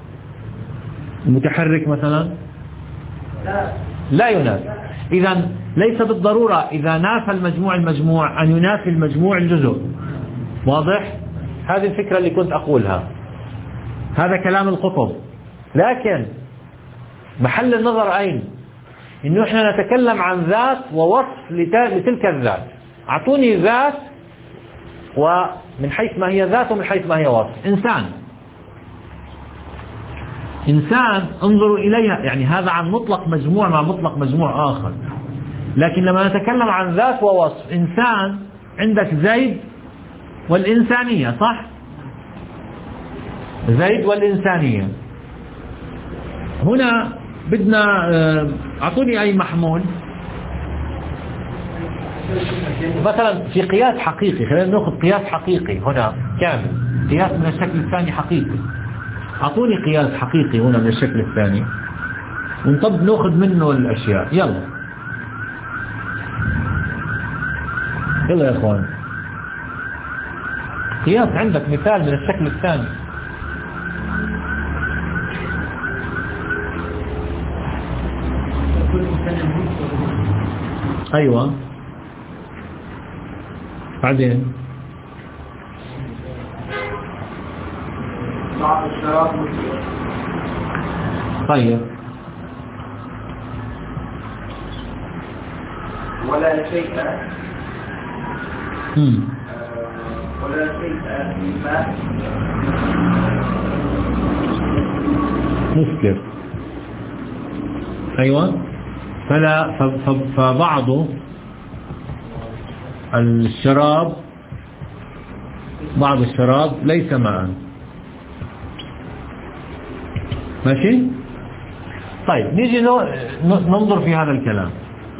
المتحرك مثلا؟
لا
لا ينافي. إذا ليس بالضرورة إذا نافى المجموع المجموع أن ينافي المجموع الجزء. واضح؟ هذه الفكرة اللي كنت أقولها، هذا كلام القطب. لكن محل النظر أين؟ إنه إحنا نتكلم عن ذات ووصف لتلك الذات. أعطوني ذات ومن حيث ما هي ذات ومن حيث ما هي وصف. إنسان إنسان انظروا إليها، يعني هذا عن مطلق مجموع مع مطلق مجموع آخر. لكن لما نتكلم عن ذات ووصف، إنسان عندك زيد والإنسانية، صح؟ زيد والإنسانية. هنا بدنا أعطوني أي محمول مثلا في قياس حقيقي. خلينا نأخذ قياس حقيقي هنا كامل، قياس من الشكل الثاني حقيقي. أعطوني قياس حقيقي هنا من الشكل الثاني ونطب نأخذ منه الأشياء. يلا يلا يا أخوان، قياس عندك مثال من الشكل الثاني. أيوة بعدين طيب
ولا شيء
امم
ولا شيء مما
مسكر. أيوة. فلا فبعض الشراب بعض الشراب ليس ماء. ماشي. طيب نيجي ننظر في هذا الكلام.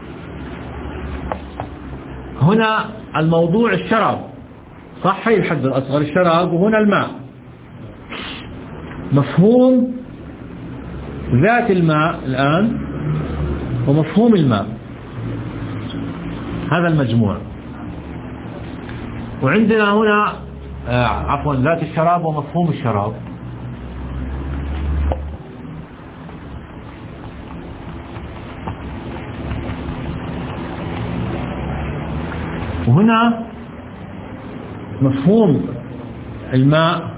هنا الموضوع الشراب، صح؟ هي الحد الأصغر الشراب، وهنا الماء. مفهوم ذات الماء الآن ومفهوم الماء، هذا المجموع. وعندنا هنا آه عفوا ذات الشراب ومفهوم الشراب. وهنا مفهوم الماء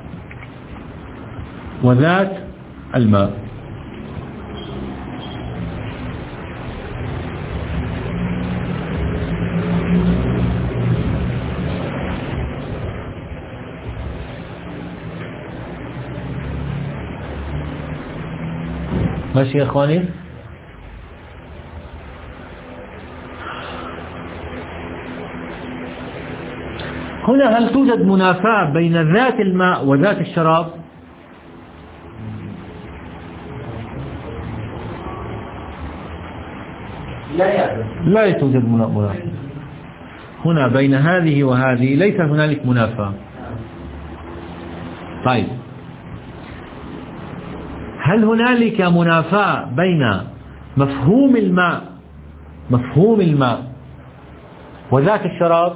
وذات الماء. ماشي يا اخواني؟ هنا هل توجد منافاة بين ذات الماء وذات الشراب؟
لا
لا توجد منافاة. هنا بين هذه وهذه ليس هنالك منافاة. طيب هل هنالك منافاة بين مفهوم الماء مفهوم الماء وذات الشراب؟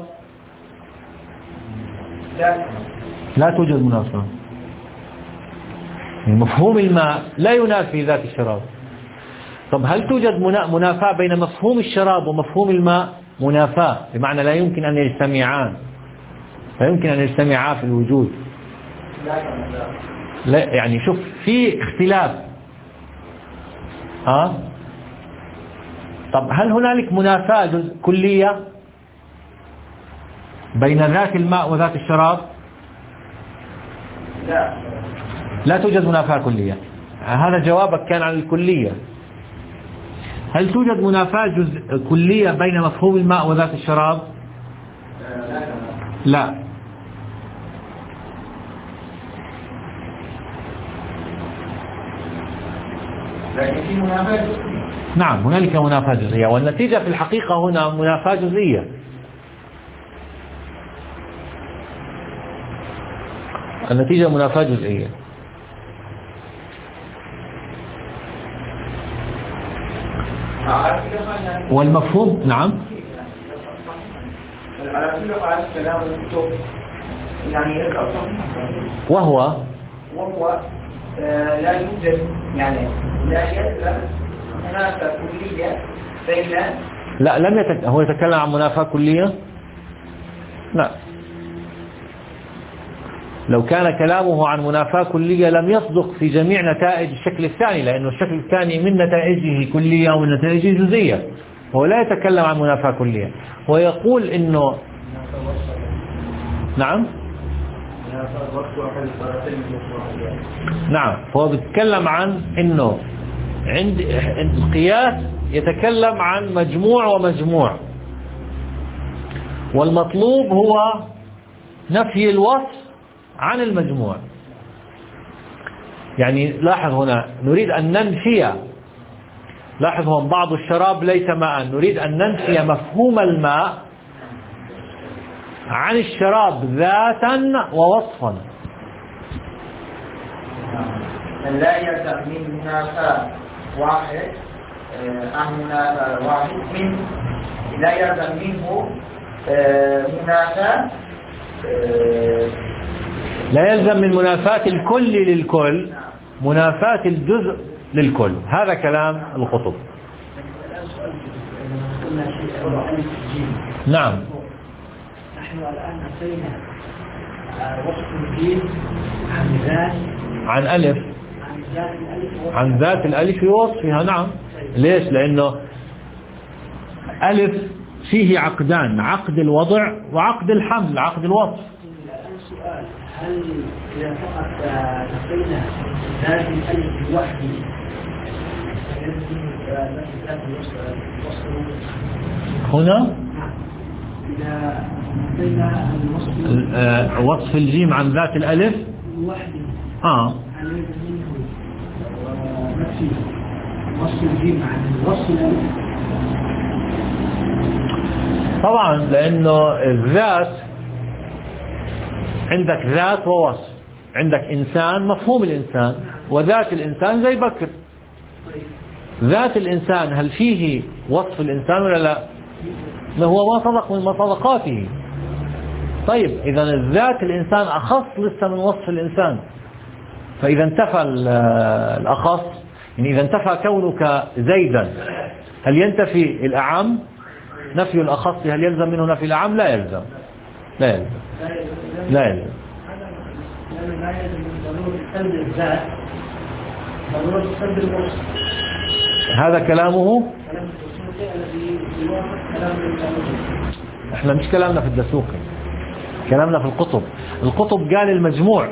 لا
لا توجد منافاة. مفهوم الماء لا ينافي ذات الشراب. طب هل توجد منافاة بين مفهوم الشراب ومفهوم الماء؟ منافاة بمعنى لا يمكن أن يجتمعان، لا يمكن أن يجتمعا في الوجود. لا يعني شوف في اختلاف. ها طب هل هنالك منافاة كلية بين ذات الماء وذات الشراب؟
لا
لا توجد منافاة كلية. هذا جوابك كان عن الكلية. هل توجد منافاة جزء كلية بين مفهوم الماء وذات الشراب؟ لا.
لكن في منافاة جزئية.
نعم هنالك منافاة جزئية، والنتيجة في الحقيقة هنا منافاة جزئية. النتيجة منافاة جزئية.
والمفهوم
نعم
على كل حال كلام الكتب
يعني
وهو
وهو آه لا يوجد يعني لا يلزم منافاة كلية بين
لا لم يتك... هو يتكلم عن منافاة كلية. لا، لو كان كلامه عن منافاة كلية لم يصدق في جميع نتائج الشكل الثاني، لأنه الشكل الثاني من نتائجه كلية ومن نتائجه جزئية. هو لا يتكلم عن منافاة كلية، هو يقول إنه نعم نعم هو بيتكلم عن إنه عند القياس يتكلم عن مجموع ومجموع، والمطلوب هو نفي الوصف عن المجموع. يعني لاحظ هنا نريد أن ننفي، لاحظ هنا بعض الشراب ليس ماء، نريد أن ننفي مفهوم الماء عن الشراب ذاتا ووصفا.
لا يلزم من منافاة واحد عن منافاة واحد من لا يلزم منه منافاة
لا يلزم من منافاة الكل للكل منافاة الجزء للكل. هذا كلام الخطب. نعم.
نحن الآن أتينا وصف الجيم عن ذات
عن ألف عن ذات الألف ووصفها. نعم. ليش؟ لأنه ألف فيه عقدان، عقد الوضع وعقد الحمل، عقد الوصف.
السؤال هل إذا فقط أتينا ذات الألف لوحده
هنا
إذا أتينا
وصف الجيم عن ذات الألف
لوحده
آه
نفسي وصف الجيم عن وصف الألف.
طبعا لأنه الذات عندك ذات ووصف، عندك إنسان مفهوم الإنسان، وذات الإنسان زي بكر. ذات الإنسان هل فيه وصف الإنسان ولا لا؟ ما هو ما صدق من مصدقاته. طيب إذا الذات الإنسان أخص لسه من وصف الإنسان، فإذا انتفى الأخص، يعني إذا انتفى كونك زيدا هل ينتفي الأعم؟ نفي الأخص هل يلزم منه نفي الأعم؟ لا يلزم لا يلزم لا يلزم.
لا يلزم من ضرورة سلب الذات ضرورة سلب الوصف.
هذا كلامه. احنا مش كلامنا في الدسوقي، كلامنا في القطب. القطب قال المجموع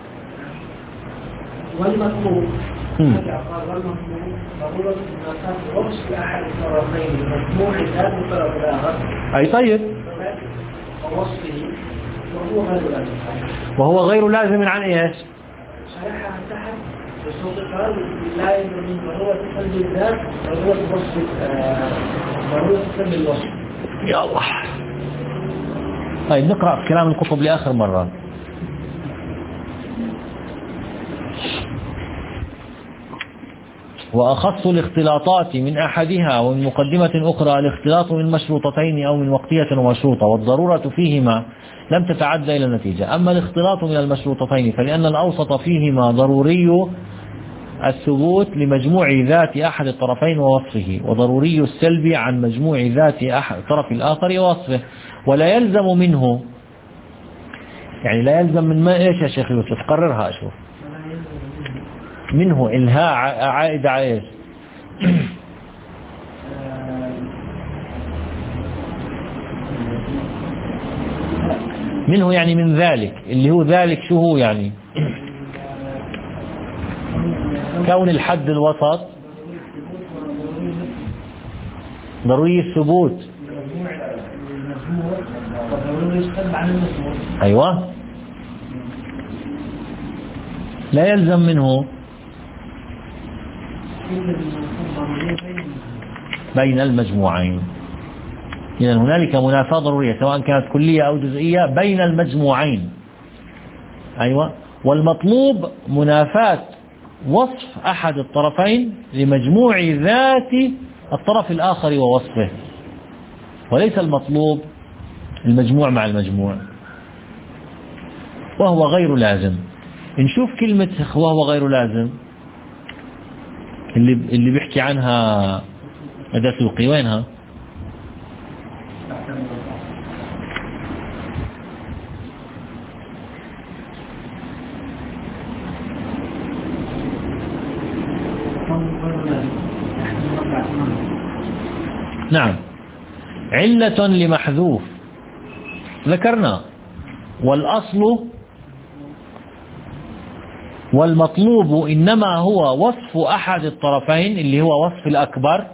والمطلوب والمطلوب ضرورة منافاة وصف أحد الطرفين المجموع ذات الطرف الآخر.
أي طيب.
ووصفه وهو غير لازم.
وهو غير لازم عن إيش؟
صحيح عن تحت بصوت قال لا يلزم من ضرورة سلب الذات ضرورة وصف ضرورة سلب الوصف.
يا الله. طيب نقرأ كلام القطب لآخر مرة. وأخص الاختلاطات من أحدها ومن مقدمة أخرى الاختلاط من مشروطتين أو من وقتية ومشروطة، والضرورة فيهما لم تتعدى إلى النتيجة. أما الاختلاط من المشروطتين فلأن الأوسط فيهما ضروري الثبوت لمجموع ذات أحد الطرفين ووصفه، وضروري السلب عن مجموع ذات أحد الطرف الآخر ووصفه، ولا يلزم منه، يعني لا يلزم من ما إيش يا شيخ يوسف؟ قررها أشوف. منه إلهاء عائد على إيش؟ منه يعني من ذلك، اللي هو ذلك شو هو يعني؟ كون الحد الوسط ضروري الثبوت. أيوة. لا يلزم منه بين المجموعين. إذا هنالك منافاة ضرورية سواء كانت كلية أو جزئية بين المجموعين. أيوة. والمطلوب منافاة وصف أحد الطرفين لمجموع ذات الطرف الآخر ووصفه، وليس المطلوب المجموع مع المجموع. وهو غير لازم. نشوف كلمة وهو غير لازم اللي اللي بيحكي عنها الدسوقي، وينها؟ نعم، علة لمحذوف ذكرنا، والأصل والمطلوب إنما هو وصف أحد الطرفين اللي هو وصف الأكبر.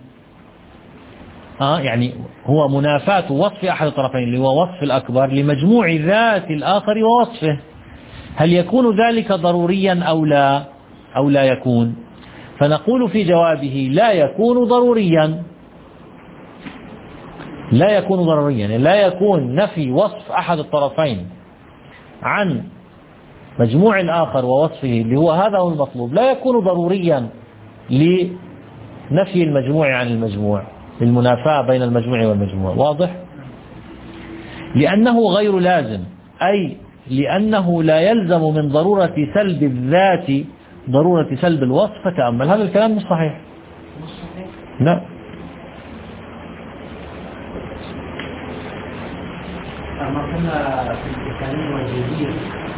آه يعني هو منافاة وصف أحد الطرفين اللي هو وصف الأكبر لمجموع ذات الآخر ووصفه. هل يكون ذلك ضروريا أو لا أو لا يكون؟ فنقول في جوابه لا يكون ضروريا، لا يكون ضروريا، لا يكون نفي وصف أحد الطرفين عن مجموع الآخر ووصفه اللي هو هذا هو المطلوب، لا يكون ضروريا لنفي المجموع عن المجموع، المنافاة بين المجموع والمجموع. واضح؟ لأنه غير لازم، أي لأنه لا يلزم من ضرورة سلب الذات ضرورة سلب الوصف. فتأمل هذا الكلام مش صحيح. لا،
أما كنا في الكلام والجديد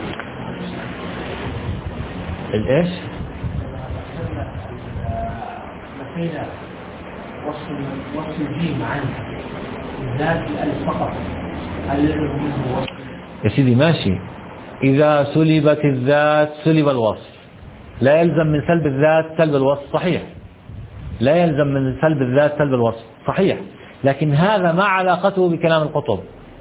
الإيش؟
مثلا وصف وصف الجيم عن الذات الألف فقط، هل يلزم منه وصف؟
يا سيدي ماشي، إذا سلبت الذات سلب الوصف، لا يلزم من سلب الذات سلب الوصف، صحيح، لا يلزم من سلب الذات سلب الوصف، صحيح، لكن هذا ما علاقته بكلام القطب.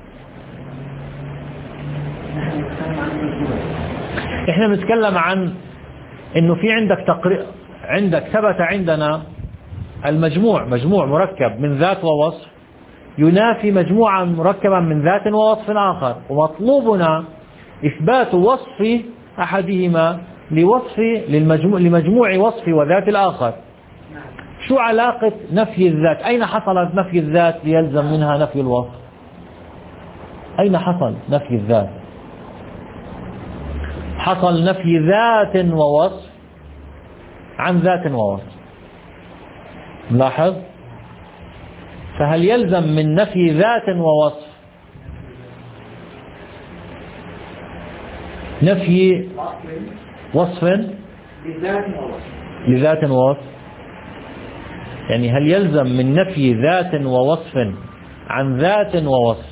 احنا بنتكلم عن انه في عندك تقرير، عندك ثبت عندنا المجموع، مجموع مركب من ذات ووصف ينافي مجموعا مركبا من ذات ووصف آخر، ومطلوبنا إثبات وصف أحدهما لوصف للمجموع لمجموع وصف وذات الآخر. شو علاقة نفي الذات؟ أين حصلت نفي الذات ليلزم منها نفي الوصف؟ أين حصل نفي الذات؟ حصل نفي ذات ووصف عن ذات ووصف. لاحظ، فهل يلزم من نفي ذات ووصف نفي وصف لذات ووصف؟ يعني هل يلزم من نفي ذات ووصف عن ذات ووصف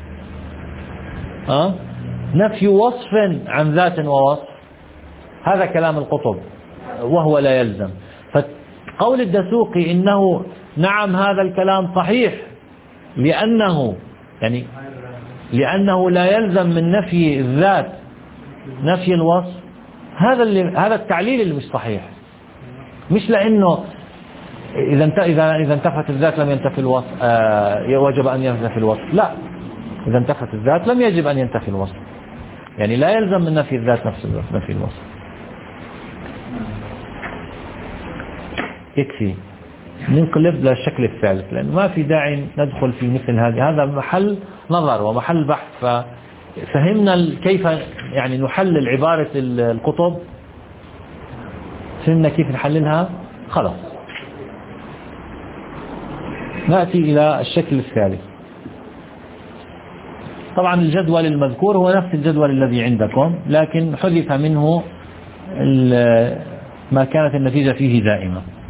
أه؟ نفي وصف عن ذات ووصف؟ هذا كلام القطب وهو لا يلزم. فقول الدسوقي إنه نعم هذا الكلام صحيح لأنه يعني لأنه لا يلزم من نفي الذات نفي الوصف، هذا اللي هذا التعليل اللي مش صحيح. مش لأنه إذا انت إذا إذا انتفت الذات لم ينتفي الوصف آه وجب أن ينتفي الوصف، لا، إذا انتفت الذات لم يجب أن ينتفي الوصف، يعني لا يلزم من نفي الذات نفس نفي الوصف. يكفي ننقلب للشكل الثالث، لأن ما في داعي ندخل في مثل هذه، هذا محل نظر ومحل بحث. ففهمنا كيف يعني نحلل عبارة القطب، فهمنا كيف نحللها، خلاص نأتي إلى الشكل الثالث. طبعا الجدول المذكور هو نفس الجدول الذي عندكم، لكن حذف منه ما كانت النتيجة فيه دائمة.